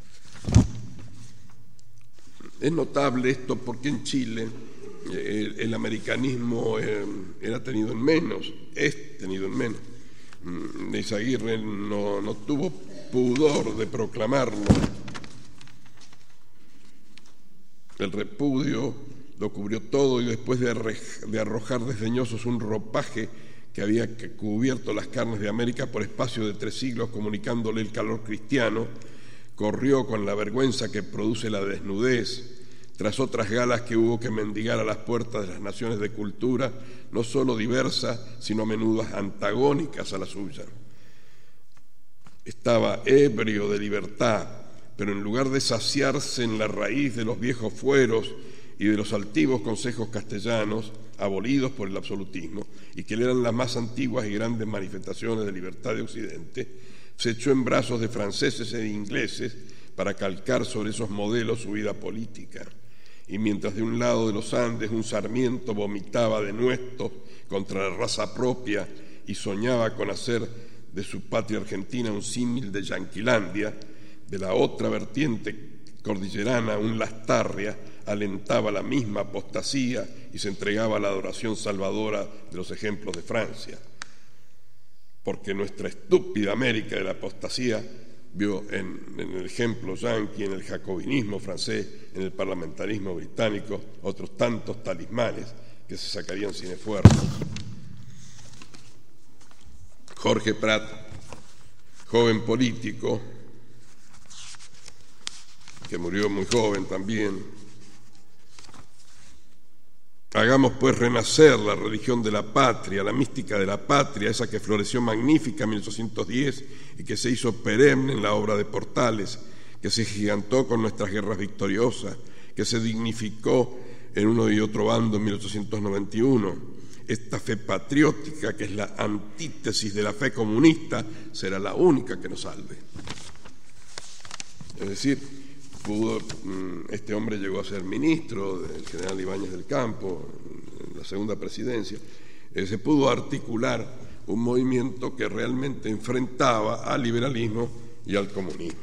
Es notable esto porque en Chile el, el americanismo eh, era tenido en menos, es tenido en menos. Eizaguirre no, no tuvo pudor de proclamarlo. El repudio lo cubrió todo y después de, de arrojar desdeñosos un ropaje que había cubierto las carnes de América por espacio de tres siglos, comunicándole el calor cristiano, corrió con la vergüenza que produce la desnudez, tras otras galas que hubo que mendigar a las puertas de las naciones de cultura, no solo diversas, sino a menudo antagónicas a la suya. Estaba ebrio de libertad, pero en lugar de saciarse en la raíz de los viejos fueros y de los altivos consejos castellanos, abolidos por el absolutismo, y que eran las más antiguas y grandes manifestaciones de libertad de Occidente, se echó en brazos de franceses e ingleses para calcar sobre esos modelos su vida política. Y mientras de un lado de los Andes un Sarmiento vomitaba denuestos contra la raza propia y soñaba con hacer de su patria argentina un símil de Yanquilandia, de la otra vertiente cordillerana un Lastarria alentaba la misma apostasía y se entregaba a la adoración salvadora de los ejemplos de Francia. Porque nuestra estúpida América de la apostasía vio en, en el ejemplo yanqui, en el jacobinismo francés, en el parlamentarismo británico, otros tantos talismanes que se sacarían sin esfuerzo. Jorge Prat, joven político, que murió muy joven también. Hagamos pues renacer la religión de la patria, la mística de la patria, esa que floreció magnífica en mil ochocientos diez y que se hizo perenne en la obra de Portales, que se gigantó con nuestras guerras victoriosas, que se dignificó en uno y otro bando en mil ochocientos noventa y uno. Esta fe patriótica, que es la antítesis de la fe comunista, será la única que nos salve. Es decir, pudo, este hombre llegó a ser ministro del general Ibáñez del Campo en la segunda presidencia, eh, se pudo articular un movimiento que realmente enfrentaba al liberalismo y al comunismo.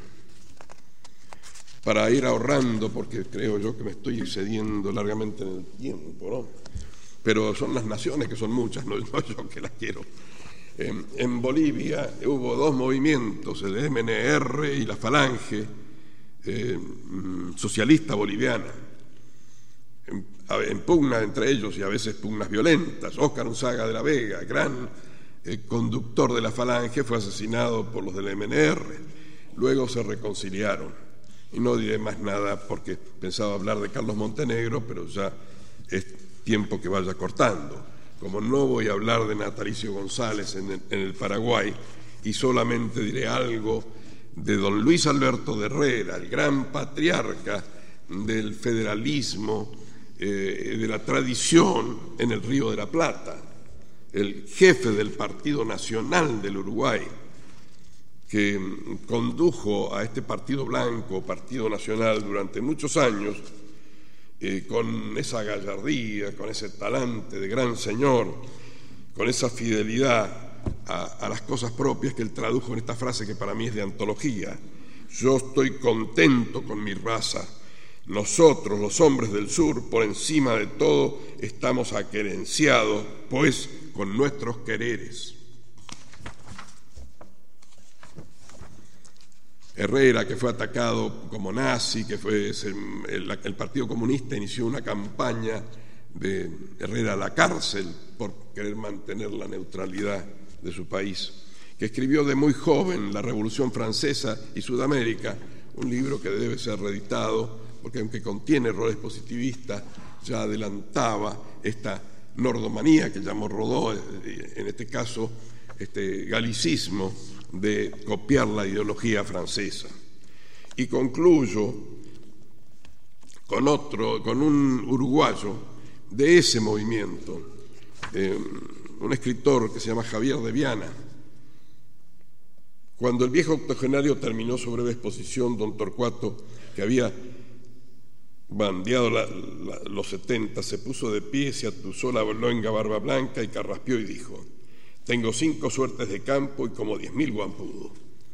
Para ir ahorrando, porque creo yo que me estoy excediendo largamente en el tiempo, ¿no? Pero son las naciones, que son muchas, no, no yo que las quiero. Eh, en Bolivia hubo dos movimientos, el M N R y la Falange, Eh, socialista boliviana, en, en pugna entre ellos y a veces pugnas violentas. Óscar Unzaga de la Vega, gran eh, conductor de la Falange, fue asesinado por los del M N R. Luego se reconciliaron y no diré más nada porque pensaba hablar de Carlos Montenegro, pero ya es tiempo que vaya cortando. Como no voy a hablar de Natalicio González en el, en el Paraguay, y solamente diré algo de don Luis Alberto de Herrera, el gran patriarca del federalismo, eh, de la tradición en el Río de la Plata, el jefe del Partido Nacional del Uruguay, que condujo a este Partido Blanco, Partido Nacional, durante muchos años, eh, con esa gallardía, con ese talante de gran señor, con esa fidelidad A, a las cosas propias que él tradujo en esta frase que para mí es de antología: yo estoy contento con mi raza, nosotros los hombres del sur por encima de todo estamos aquerenciados pues con nuestros quereres. Herrera, que fue atacado como nazi, que fue el, el Partido Comunista inició una campaña de Herrera a la cárcel por querer mantener la neutralidad de su país, que escribió de muy joven La Revolución Francesa y Sudamérica, un libro que debe ser reeditado porque aunque contiene errores positivistas, ya adelantaba esta nordomanía que llamó Rodó, en este caso este galicismo de copiar la ideología francesa. Y concluyo con otro, con un uruguayo de ese movimiento, eh, un escritor que se llama Javier de Viana. Cuando el viejo octogenario terminó su breve exposición, don Torcuato, que había bandeado la, la, los setenta, se puso de pie, se atusó la luenga barba blanca y carraspeó y dijo: tengo cinco suertes de campo y como diez mil guampudos.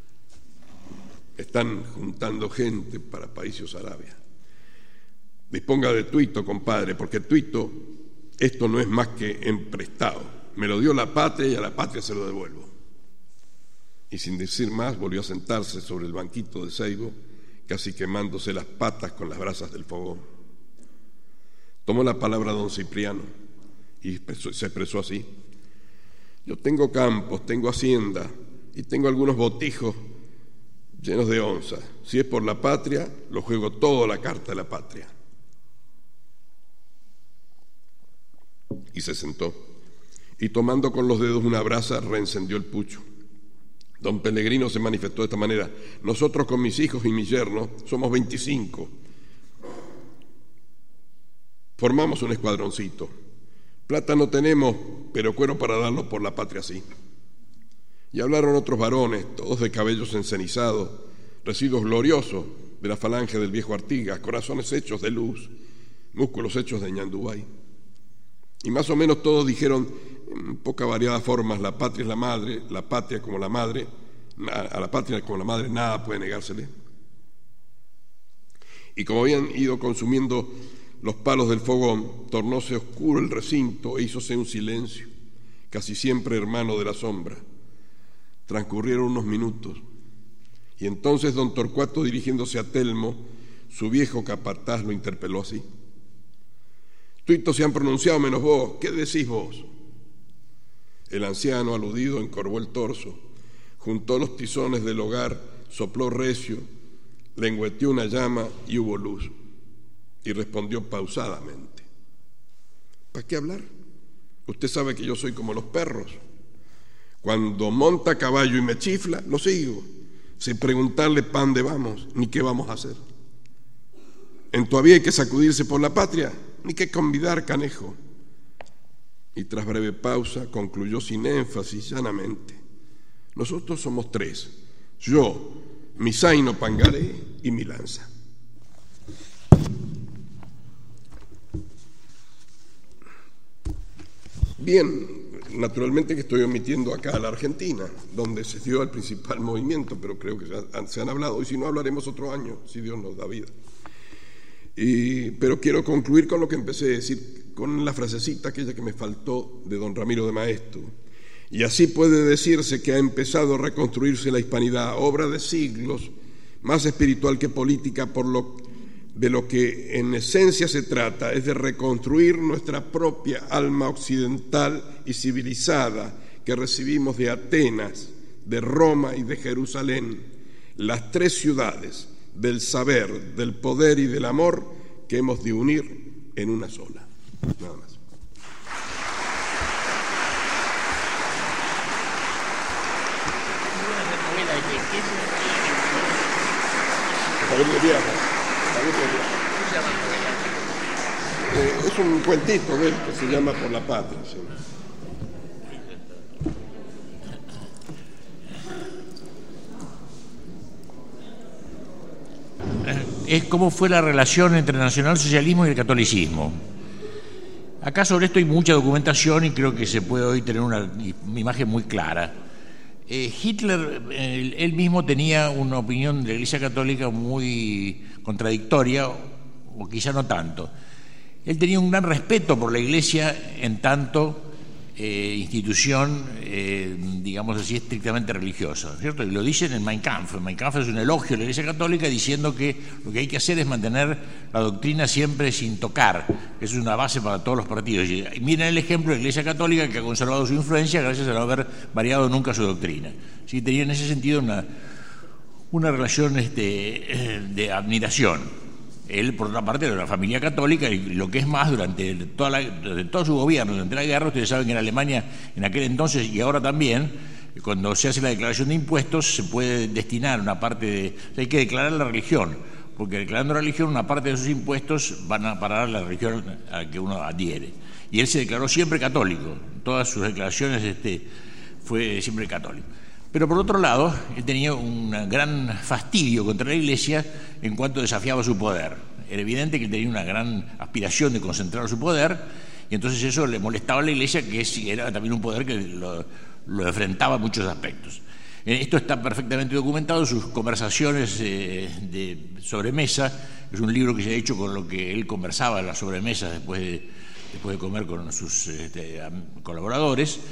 Están juntando gente para Países Arabia. Disponga de tuito, compadre, porque tuito, esto no es más que emprestado. Me lo dio la patria y a la patria se lo devuelvo. y sin decir más volvió a sentarse sobre el banquito de ceibo, casi quemándose las patas con las brasas del fogón. Tomó la palabra don Cipriano y se expresó así: yo tengo campos, tengo hacienda y tengo algunos botijos llenos de onzas. Si es por la patria, lo juego todo a la carta de la patria. Y se sentó, y tomando con los dedos una brasa, reencendió el pucho. Don Pellegrino se manifestó de esta manera: nosotros con mis hijos y mis yernos somos veinticinco. Formamos un escuadroncito. Plata no tenemos, pero cuero para darlo por la patria sí. Y hablaron otros varones, todos de cabellos encenizados, residuos gloriosos de la falange del viejo Artigas, corazones hechos de luz, músculos hechos de Ñandubay. Y más o menos todos dijeron, en poca variadas formas: la patria es la madre, la patria como la madre, a la patria como la madre nada puede negársele. Y como habían ido consumiendo los palos del fogón, tornóse oscuro el recinto e hízose un silencio, casi siempre hermano de la sombra. Transcurrieron unos minutos, y entonces don Torcuato, dirigiéndose a Telmo, su viejo capataz, lo interpeló así: tuitos se han pronunciado menos vos, ¿qué decís vos? El anciano, aludido, encorvó el torso, juntó los tizones del hogar, sopló recio, lengüeteó una llama y hubo luz, y respondió pausadamente: ¿para qué hablar? Usted sabe que yo soy como los perros. Cuando monta a caballo y me chifla, lo sigo, sin preguntarle pa' dónde vamos, ni qué vamos a hacer. En todavía hay que sacudirse por la patria, ni que convidar, canejo. Y tras breve pausa concluyó sin énfasis, llanamente: nosotros somos tres, yo, mi zaino Pangaré y mi lanza. Bien, naturalmente que estoy omitiendo acá a la Argentina, donde se dio el principal movimiento, pero creo que ya se han hablado, y si no hablaremos otro año, si Dios nos da vida. Y, pero quiero concluir con lo que empecé a decir, con la frasecita aquella que me faltó de don Ramiro de Maeztu. Y así puede decirse que ha empezado a reconstruirse la hispanidad, obra de siglos, más espiritual que política, por lo de lo que en esencia se trata es de reconstruir nuestra propia alma occidental y civilizada que recibimos de Atenas, de Roma y de Jerusalén, las tres ciudades del saber, del poder y del amor que hemos de unir en una sola. Nada más. Eh, es un cuentito de él que se llama Por la Patria. Sí. Es cómo fue la relación entre el nacionalsocialismo y el catolicismo. Acá sobre esto hay mucha documentación y creo que se puede hoy tener una, una imagen muy clara. Eh, Hitler, eh, él mismo tenía una opinión de la Iglesia Católica muy contradictoria, o quizá no tanto. Él tenía un gran respeto por la Iglesia en tanto eh, institución, eh, digamos así, estrictamente religiosa, ¿cierto? Y lo dicen en Mein Kampf. Mein Kampf es un elogio a la Iglesia Católica diciendo que lo que hay que hacer es mantener la doctrina siempre sin tocar. Eso es una base para todos los partidos. Y miren el ejemplo de la Iglesia Católica, que ha conservado su influencia gracias a no haber variado nunca su doctrina. ¿Sí? Tenía en ese sentido una, una relación este, de admiración. Él, por otra parte, era de una familia católica, y lo que es más, durante, toda la, durante todo su gobierno, durante la guerra, ustedes saben que en Alemania, en aquel entonces y ahora también, cuando se hace la declaración de impuestos, se puede destinar una parte de... Hay que declarar la religión, porque declarando la religión, una parte de esos impuestos van a parar a la religión a la que uno adhiere. Y él se declaró siempre católico, todas sus declaraciones este, fue siempre católico. Pero por otro lado, él tenía un gran fastidio contra la Iglesia en cuanto desafiaba su poder. Era evidente que él tenía una gran aspiración de concentrar su poder, y entonces eso le molestaba a la Iglesia, que era también un poder que lo, lo enfrentaba en muchos aspectos. Esto está perfectamente documentado en sus conversaciones eh, de sobremesa. Es un libro que se ha hecho con lo que él conversaba en las sobremesas después de, después de comer con sus este, colaboradores.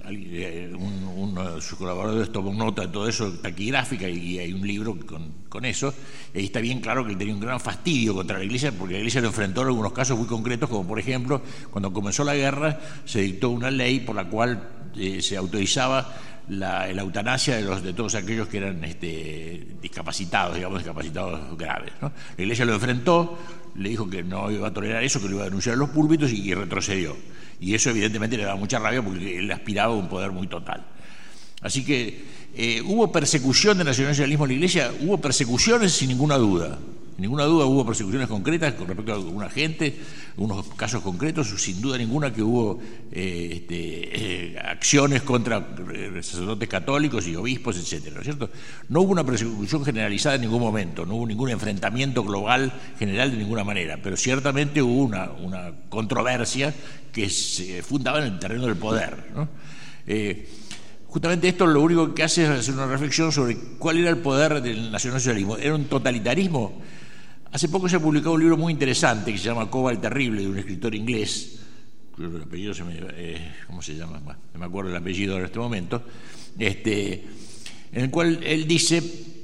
un, uno de sus colaboradores tomó nota de todo eso, taquigráfica, y hay un libro con, con eso, y ahí está bien claro que él tenía un gran fastidio contra la Iglesia, porque la Iglesia lo enfrentó en algunos casos muy concretos, como por ejemplo, cuando comenzó la guerra, se dictó una ley por la cual eh, se autorizaba la, la eutanasia de, los, de todos aquellos que eran este, discapacitados, digamos, discapacitados graves, ¿no? La Iglesia lo enfrentó, le dijo que no iba a tolerar eso, que lo iba a denunciar en los púlpitos, y, y retrocedió. Y eso evidentemente le daba mucha rabia porque él aspiraba a un poder muy total. Así que eh, hubo persecución del nacionalsocialismo en la Iglesia, hubo persecuciones sin ninguna duda. Sin ninguna duda hubo persecuciones concretas con respecto a alguna gente, unos casos concretos, sin duda ninguna que hubo eh, este, eh, acciones contra sacerdotes católicos y obispos, etcétera, ¿no es cierto? No hubo una persecución generalizada en ningún momento, no hubo ningún enfrentamiento global general de ninguna manera, pero ciertamente hubo una, una controversia que se fundaba en el terreno del poder, ¿no? Eh, Justamente esto lo único que hace es hacer una reflexión sobre cuál era el poder del nacionalsocialismo. ¿Era un totalitarismo? Hace poco se ha publicado un libro muy interesante que se llama Coba el Terrible, de un escritor inglés, cuyo apellido se me... Eh, ¿Cómo se llama? Bueno, no me acuerdo el apellido en este momento, este, en el cual él dice...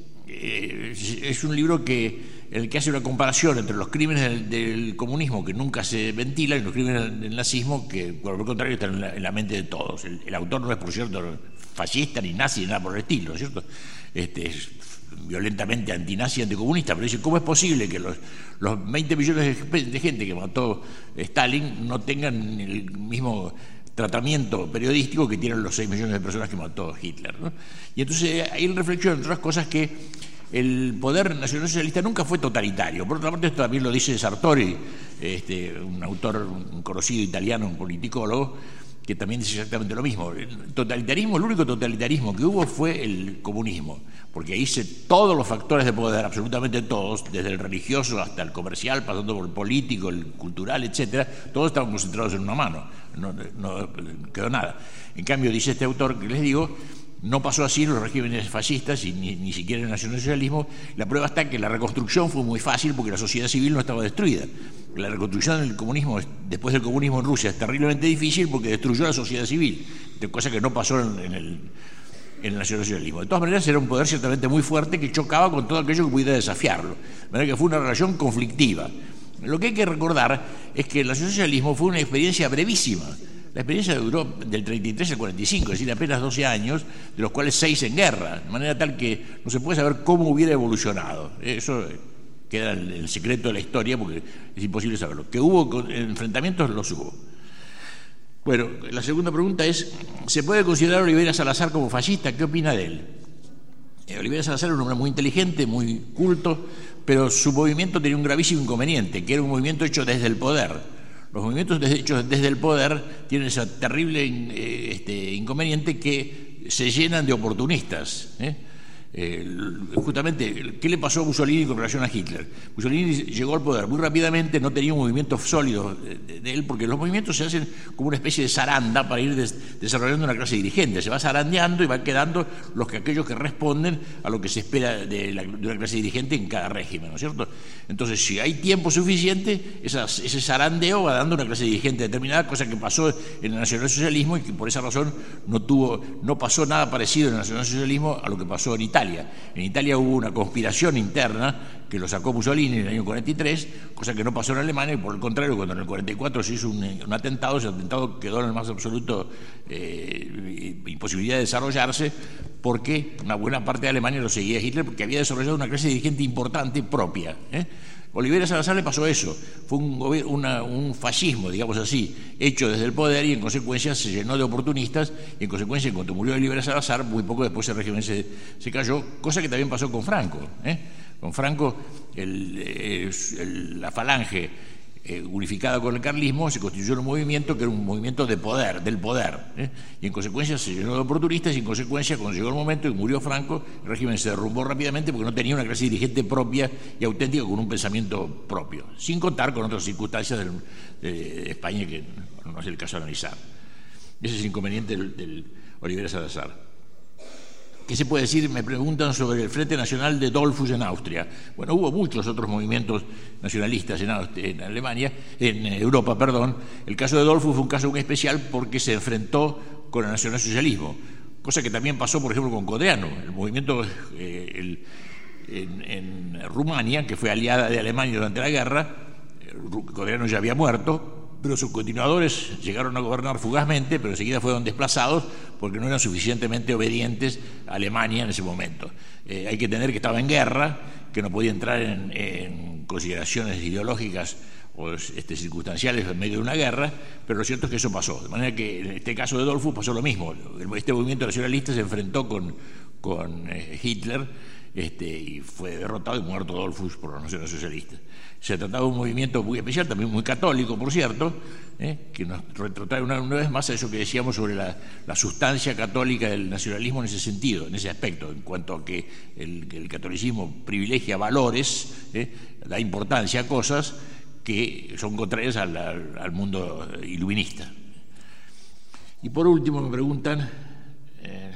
Eh, es un libro que, en el que hace una comparación entre los crímenes del, del comunismo, que nunca se ventilan, y los crímenes del nazismo, que por el contrario están en la, en la mente de todos. El, el autor no es, por cierto, fascista, ni nazi, ni nada por el estilo, ¿no es cierto? Este, es violentamente antinazi y anticomunista, pero dice, ¿cómo es posible que los, los veinte millones de, de gente que mató Stalin no tengan el mismo tratamiento periodístico que tienen los seis millones de personas que mató Hitler, ¿no? Y entonces ahí él reflexiona, entre otras cosas, que el poder nacionalsocialista nunca fue totalitario. Por otra parte, esto también lo dice Sartori, este, un autor, un conocido italiano, un politicólogo, que también dice exactamente lo mismo. El totalitarismo, el único totalitarismo que hubo fue el comunismo, porque ahí se, todos los factores de poder, absolutamente todos, desde el religioso hasta el comercial, pasando por el político, el cultural, etcétera, todos estaban concentrados en una mano, no, no quedó nada. En cambio, dice este autor que les digo, no pasó así en los regímenes fascistas y ni, ni siquiera en el nacionalsocialismo. La prueba está que la reconstrucción fue muy fácil porque la sociedad civil no estaba destruida. La reconstrucción del comunismo, después del comunismo en Rusia, es terriblemente difícil porque destruyó la sociedad civil, cosa que no pasó en, en, el, en el nacionalsocialismo. De todas maneras, era un poder ciertamente muy fuerte que chocaba con todo aquello que pudiera desafiarlo. De manera que fue una relación conflictiva. Lo que hay que recordar es que el nacionalsocialismo fue una experiencia brevísima. La experiencia duró del treinta y tres al cuarenta y cinco, es decir, apenas doce años, de los cuales seis en guerra, de manera tal que no se puede saber cómo hubiera evolucionado. Eso queda el, el secreto de la historia porque es imposible saberlo. Que hubo enfrentamientos, los hubo. Bueno, la segunda pregunta es, ¿se puede considerar a Olivera Salazar como fascista? ¿Qué opina de él? Eh, Olivera Salazar era un hombre muy inteligente, muy culto, pero su movimiento tenía un gravísimo inconveniente, que era un movimiento hecho desde el poder. Los movimientos hechos desde el poder tienen ese terrible eh, este, inconveniente que se llenan de oportunistas, ¿eh? Eh, justamente, ¿qué le pasó a Mussolini con relación a Hitler? Mussolini llegó al poder muy rápidamente, no tenía un movimiento sólido de, de, de él, porque los movimientos se hacen como una especie de zaranda para ir des, desarrollando una clase dirigente. Se va zarandeando y van quedando los que, aquellos que responden a lo que se espera de, la, de una clase dirigente en cada régimen, ¿no es cierto? Entonces, si hay tiempo suficiente, esas, ese zarandeo va dando una clase dirigente determinada, cosa que pasó en el nacionalsocialismo y que por esa razón no, tuvo, no pasó nada parecido en el nacionalsocialismo a lo que pasó en Italia. En Italia hubo una conspiración interna que lo sacó Mussolini en el año cuarenta y tres, cosa que no pasó en Alemania, y por el contrario, cuando en el cuarenta y cuatro se hizo un, un atentado, ese atentado quedó en el más absoluto eh, imposibilidad de desarrollarse, porque una buena parte de Alemania lo seguía Hitler, porque había desarrollado una clase dirigente importante propia, ¿eh? Olivera Salazar le pasó eso, fue un, una, un fascismo, digamos así, hecho desde el poder y en consecuencia se llenó de oportunistas y en consecuencia cuando murió Olivera Salazar, muy poco después el régimen se, se cayó, cosa que también pasó con Franco, ¿eh? Con Franco el, el, la falange eh, unificada con el carlismo se constituyó en un movimiento que era un movimiento de poder, del poder, ¿eh? Y en consecuencia se llenó de oportunistas y en consecuencia cuando llegó el momento y murió Franco, el régimen se derrumbó rápidamente porque no tenía una clase dirigente propia y auténtica con un pensamiento propio, sin contar con otras circunstancias del, de España que no es el caso de analizar. Ese es el inconveniente del, del Olivera Salazar. ¿Qué se puede decir? Me preguntan sobre el Frente Nacional de Dollfuss en Austria. Bueno, hubo muchos otros movimientos nacionalistas en, en Alemania, en Europa, perdón. El caso de Dollfuss fue un caso muy especial porque se enfrentó con el nacionalsocialismo, cosa que también pasó, por ejemplo, con Codreanu. El movimiento eh, el, en, en Rumania, que fue aliada de Alemania durante la guerra, Codreanu ya había muerto, pero sus continuadores llegaron a gobernar fugazmente, pero enseguida fueron desplazados porque no eran suficientemente obedientes a Alemania en ese momento. Eh, hay que entender que estaba en guerra, que no podía entrar en, en consideraciones ideológicas o este, circunstanciales en medio de una guerra, pero lo cierto es que eso pasó. De manera que en este caso de Dollfuss pasó lo mismo. Este movimiento nacionalista se enfrentó con, con eh, Hitler este, y fue derrotado y muerto Dollfuss por los nacionalsocialistas. Se trataba de un movimiento muy especial, también muy católico, por cierto, ¿eh? que nos retrotrae una, una vez más a eso que decíamos sobre la, la sustancia católica del nacionalismo en ese sentido, en ese aspecto, en cuanto a que el, el catolicismo privilegia valores, ¿eh? da importancia a cosas que son contrarias al, al, al mundo iluminista. Y por último me preguntan eh,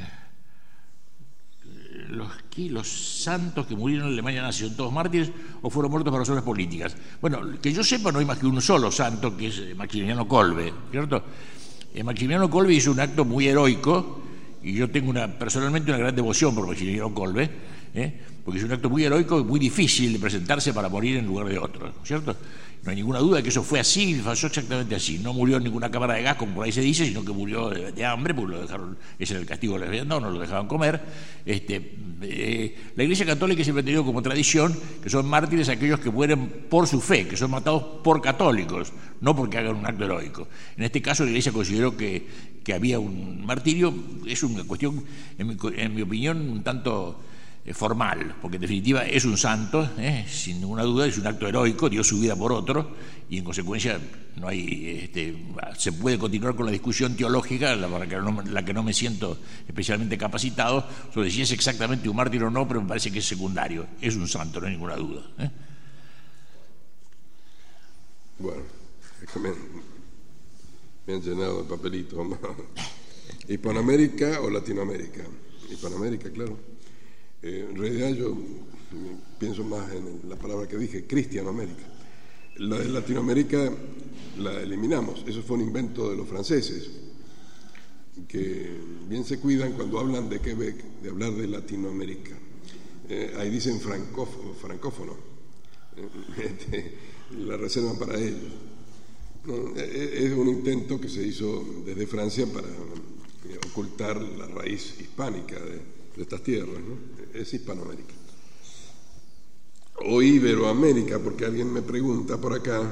los, ¿qué? los santos que murieron en Alemania nazi, ¿son todos mártires o fueron muertos por razones políticas? Bueno, que yo sepa no hay más que un solo santo, que es Maximiliano Kolbe, ¿cierto? Eh, Maximiliano Kolbe hizo un acto muy heroico y yo tengo una, personalmente una gran devoción por Maximiliano Kolbe, ¿eh? porque es un acto muy heroico y muy difícil de presentarse para morir en lugar de otro, ¿cierto? No hay ninguna duda de que eso fue así, pasó exactamente así. No murió en ninguna cámara de gas, como por ahí se dice, sino que murió de, de hambre, porque lo dejaron, ese era el castigo que les habían dado, no lo dejaban comer. Este, eh, la Iglesia Católica siempre ha tenido como tradición que son mártires aquellos que mueren por su fe, que son matados por católicos, no porque hagan un acto heroico. En este caso la Iglesia consideró que, que había un martirio. Es una cuestión, en mi, en mi opinión, un tanto formal, porque en definitiva es un santo, ¿eh? sin ninguna duda, es un acto heroico, dio su vida por otro, y en consecuencia no hay, este, se puede continuar con la discusión teológica, la, para que no, la que no me siento especialmente capacitado, sobre si es exactamente un mártir o no, pero me parece que es secundario, es un santo, no hay ninguna duda. ¿eh? Bueno, es que me, me han llenado de papelito. ¿Hispanoamérica o Latinoamérica? Hispanoamérica, claro. Eh, en realidad yo pienso más en la palabra que dije, Cristianoamérica. La de Latinoamérica la eliminamos, eso fue un invento de los franceses, que bien se cuidan cuando hablan de Quebec, de hablar de Latinoamérica. Eh, ahí dicen francófono, francófono. Eh, la reservan para ellos. No, es un intento que se hizo desde Francia para ocultar la raíz hispánica de, de estas tierras, ¿no? Es Hispanoamérica. O Iberoamérica, porque alguien me pregunta por acá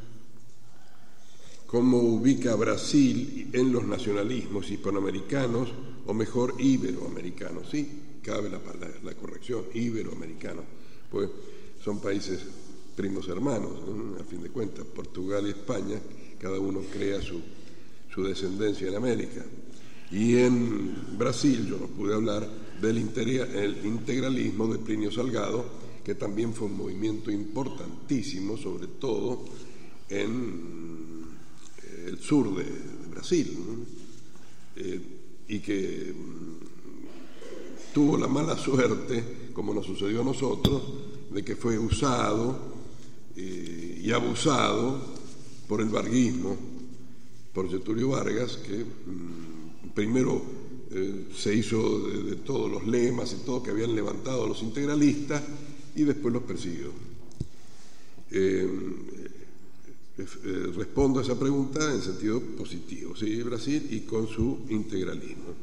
cómo ubica a Brasil en los nacionalismos hispanoamericanos, o mejor, iberoamericanos. Sí, cabe la, la, la corrección, iberoamericanos, pues son países primos hermanos, ¿no? A fin de cuentas, Portugal y España, cada uno crea su, su descendencia en América. Y en Brasil yo no pude hablar del integralismo de Plinio Salgado, que también fue un movimiento importantísimo, sobre todo en el sur de, de Brasil, ¿no? eh, y que tuvo la mala suerte, como nos sucedió a nosotros, de que fue usado eh, y abusado por el varguismo, por Getúlio Vargas, que mmm, primero eh, se hizo de, de todos los lemas y todo que habían levantado los integralistas y después los persiguió. Eh, eh, eh, respondo a esa pregunta en sentido positivo, sí, Brasil y con su integralismo.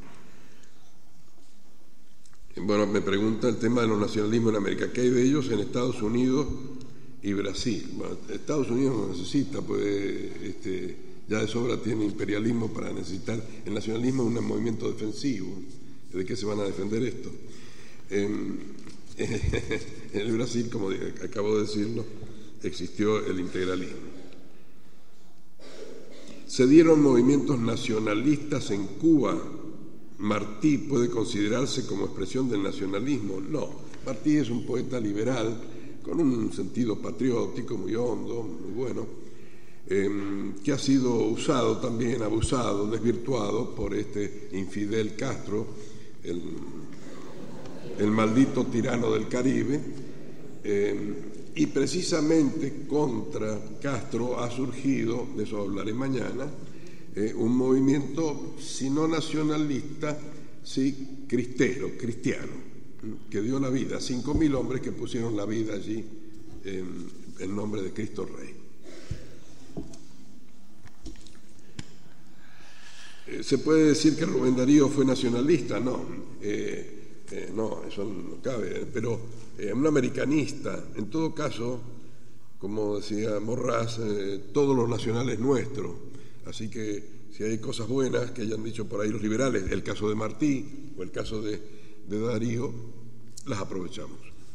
Bueno, me pregunta el tema de los nacionalismos en América. ¿Qué hay de ellos en Estados Unidos y Brasil? Bueno, Estados Unidos no necesita, pues este, ya de sobra tiene imperialismo para necesitar. El nacionalismo es un movimiento defensivo. ¿De qué se van a defender esto? En, en el Brasil, como acabo de decirlo, existió el integralismo. Se dieron movimientos nacionalistas en Cuba. ¿Martí puede considerarse como expresión del nacionalismo? No, Martí es un poeta liberal con un sentido patriótico muy hondo, muy bueno, eh, que ha sido usado también, abusado, desvirtuado por este infidel Castro, el, el maldito tirano del Caribe, eh, y precisamente contra Castro ha surgido, de eso hablaré mañana, eh, un movimiento, si no nacionalista, sí cristero, cristiano, que dio la vida, cinco mil hombres que pusieron la vida allí en, en nombre de Cristo Rey. Eh, ¿Se puede decir que Rubén Darío fue nacionalista? No, eh, eh, no, eso no cabe, pero eh, un americanista, en todo caso, como decía Morraz, eh, todos los nacionales nuestros, así que si hay cosas buenas que hayan dicho por ahí los liberales, el caso de Martí o el caso de, de Darío, las aprovechamos.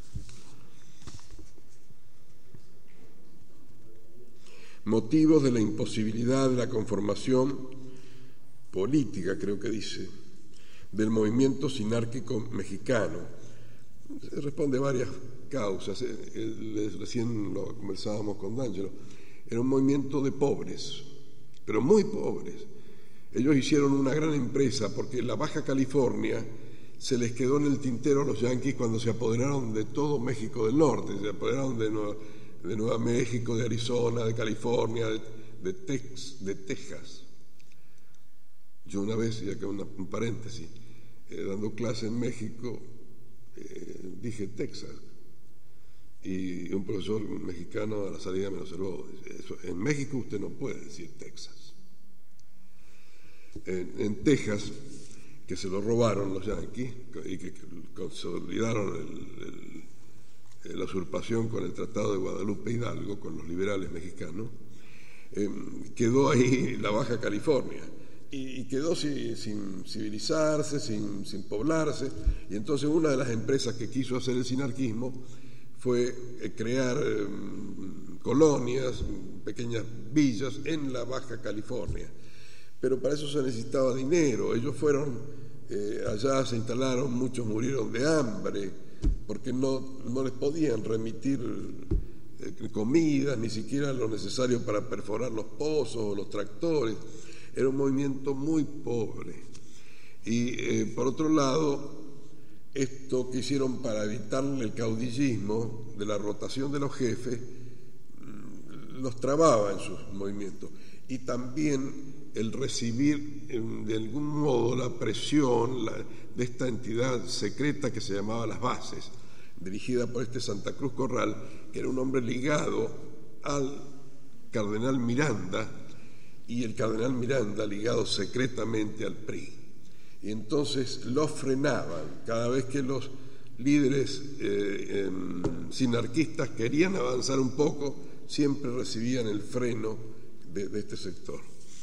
Motivos de la imposibilidad de la conformación política, creo que dice, del movimiento sinárquico mexicano. Se responde a varias causas. Recién lo conversábamos con D'Angelo. Era un movimiento de pobres, pero muy pobres. Ellos hicieron una gran empresa porque la Baja California se les quedó en el tintero a los yanquis cuando se apoderaron de todo México del Norte, se apoderaron de Nueva, de Nueva México, de Arizona, de California, de, de, Tex, de Texas. Yo una vez, y acá una, un paréntesis, eh, dando clase en México, eh, dije Texas, y un profesor mexicano a la salida me lo observó. Eso, en México usted no puede decir Texas. En, en Texas, que se lo robaron los yanquis y que consolidaron el, el, la usurpación con el Tratado de Guadalupe Hidalgo, con los liberales mexicanos, eh, quedó ahí la Baja California y, y quedó sin, sin civilizarse, sin, sin poblarse, y entonces una de las empresas que quiso hacer el sinarquismo fue eh, crear eh, colonias, pequeñas villas en la Baja California. Pero para eso se necesitaba dinero. Ellos fueron eh, allá, se instalaron, muchos murieron de hambre porque no, no les podían remitir eh, comidas, ni siquiera lo necesario para perforar los pozos o los tractores. Era un movimiento muy pobre. Y eh, por otro lado, esto que hicieron para evitarle el caudillismo de la rotación de los jefes los trababa en sus movimientos. Y también el recibir de algún modo la presión la, de esta entidad secreta que se llamaba Las Bases, dirigida por este Santa Cruz Corral, que era un hombre ligado al cardenal Miranda, y el cardenal Miranda ligado secretamente al P R I. Y entonces los frenaban cada vez que los líderes eh, eh, sinarquistas querían avanzar un poco, siempre recibían el freno de, de este sector.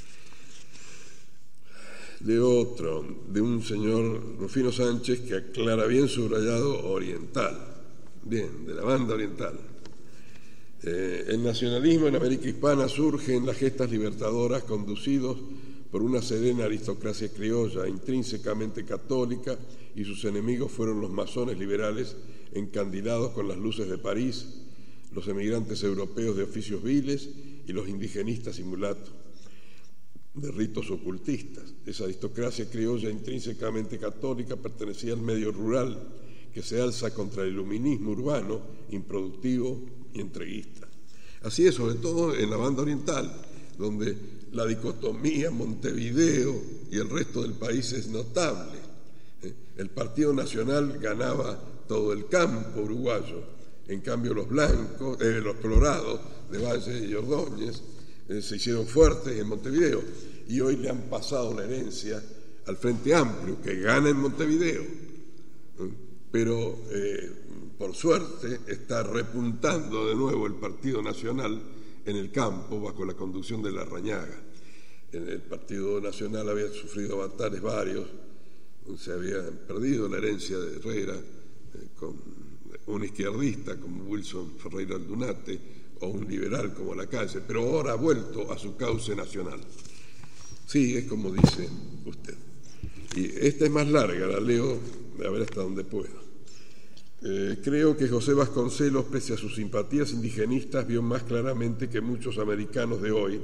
De otro, de un señor Rufino Sánchez que aclara bien subrayado oriental, bien, de la banda oriental. Eh, el nacionalismo en América Hispana surge en las gestas libertadoras conducidos por una serena aristocracia criolla, intrínsecamente católica, y sus enemigos fueron los masones liberales encandilados con las luces de París, los emigrantes europeos de oficios viles y los indigenistas y mulatos de ritos ocultistas. Esa aristocracia criolla intrínsecamente católica pertenecía al medio rural que se alza contra el iluminismo urbano, improductivo y entreguista. Así es, sobre todo en la banda oriental, donde la dicotomía Montevideo y el resto del país es notable. El Partido Nacional ganaba todo el campo uruguayo, en cambio los blancos, eh, los colorados de Valle y Ordóñez eh, se hicieron fuertes en Montevideo, y hoy le han pasado la herencia al Frente Amplio, que gana en Montevideo, pero eh, por suerte está repuntando de nuevo el Partido Nacional en el campo bajo la conducción de Larrañaga. El Partido Nacional había sufrido avatares varios, se había perdido la herencia de Herrera eh, con un izquierdista como Wilson Ferreira Aldunate o un liberal como Lacalle, pero ahora ha vuelto a su cauce nacional. Sí, es como dice usted. Y esta es más larga, la leo a ver hasta dónde puedo. Eh, creo que José Vasconcelos, pese a sus simpatías indigenistas, vio más claramente que muchos americanos de hoy,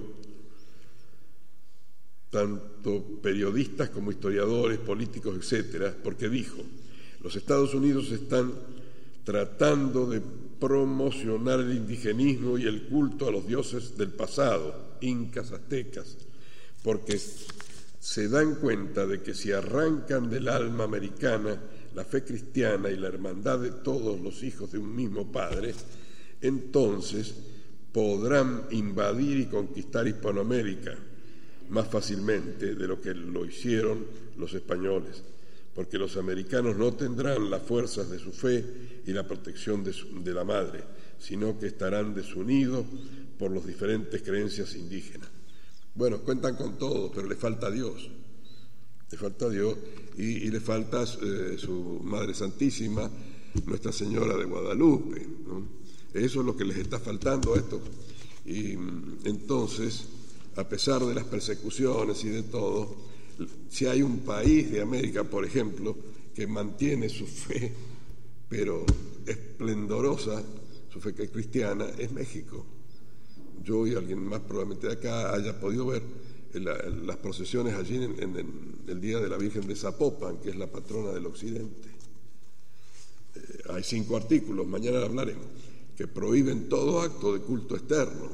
tanto periodistas como historiadores, políticos, etcétera, porque dijo: los Estados Unidos están tratando de promocionar el indigenismo y el culto a los dioses del pasado, incas, aztecas, porque se dan cuenta de que si arrancan del alma americana la fe cristiana y la hermandad de todos los hijos de un mismo Padre, entonces podrán invadir y conquistar Hispanoamérica más fácilmente de lo que lo hicieron los españoles, porque los americanos no tendrán las fuerzas de su fe y la protección de, su, de la madre, sino que estarán desunidos por las diferentes creencias indígenas. Bueno, cuentan con todo, pero le falta Dios, le falta Dios y, y le falta eh, su Madre Santísima, Nuestra Señora de Guadalupe, ¿no? Eso es lo que les está faltando a estos. Y entonces, a pesar de las persecuciones y de todo, si hay un país de América, por ejemplo, que mantiene su fe, pero esplendorosa, su fe que es cristiana, es México. Yo y alguien más probablemente de acá haya podido ver la, las procesiones allí en, en, en el Día de la Virgen de Zapopan, que es la patrona del Occidente. Eh, hay cinco artículos, mañana hablaremos, que prohíben todo acto de culto externo.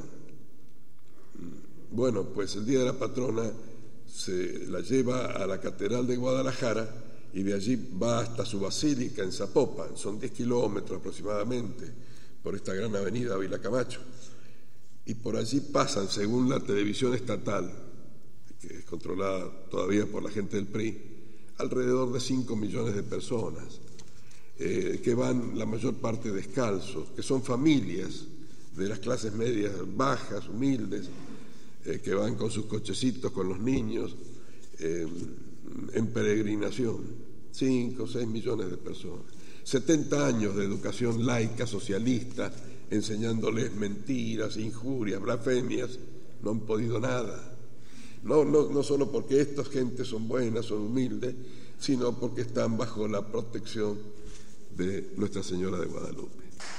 Bueno, pues el Día de la Patrona se la lleva a la Catedral de Guadalajara y de allí va hasta su basílica en Zapopan, son diez kilómetros aproximadamente por esta gran avenida Ávila Camacho, y por allí pasan, según la televisión estatal, que es controlada todavía por la gente del P R I, alrededor de cinco millones de personas, eh, que van la mayor parte descalzos, que son familias de las clases medias bajas, humildes, eh, que van con sus cochecitos, con los niños, eh, en peregrinación, cinco o seis millones de personas. setenta años de educación laica, socialista, enseñándoles mentiras, injurias, blasfemias, no han podido nada. No, no, no solo porque estas gentes son buenas, son humildes, sino porque están bajo la protección de Nuestra Señora de Guadalupe.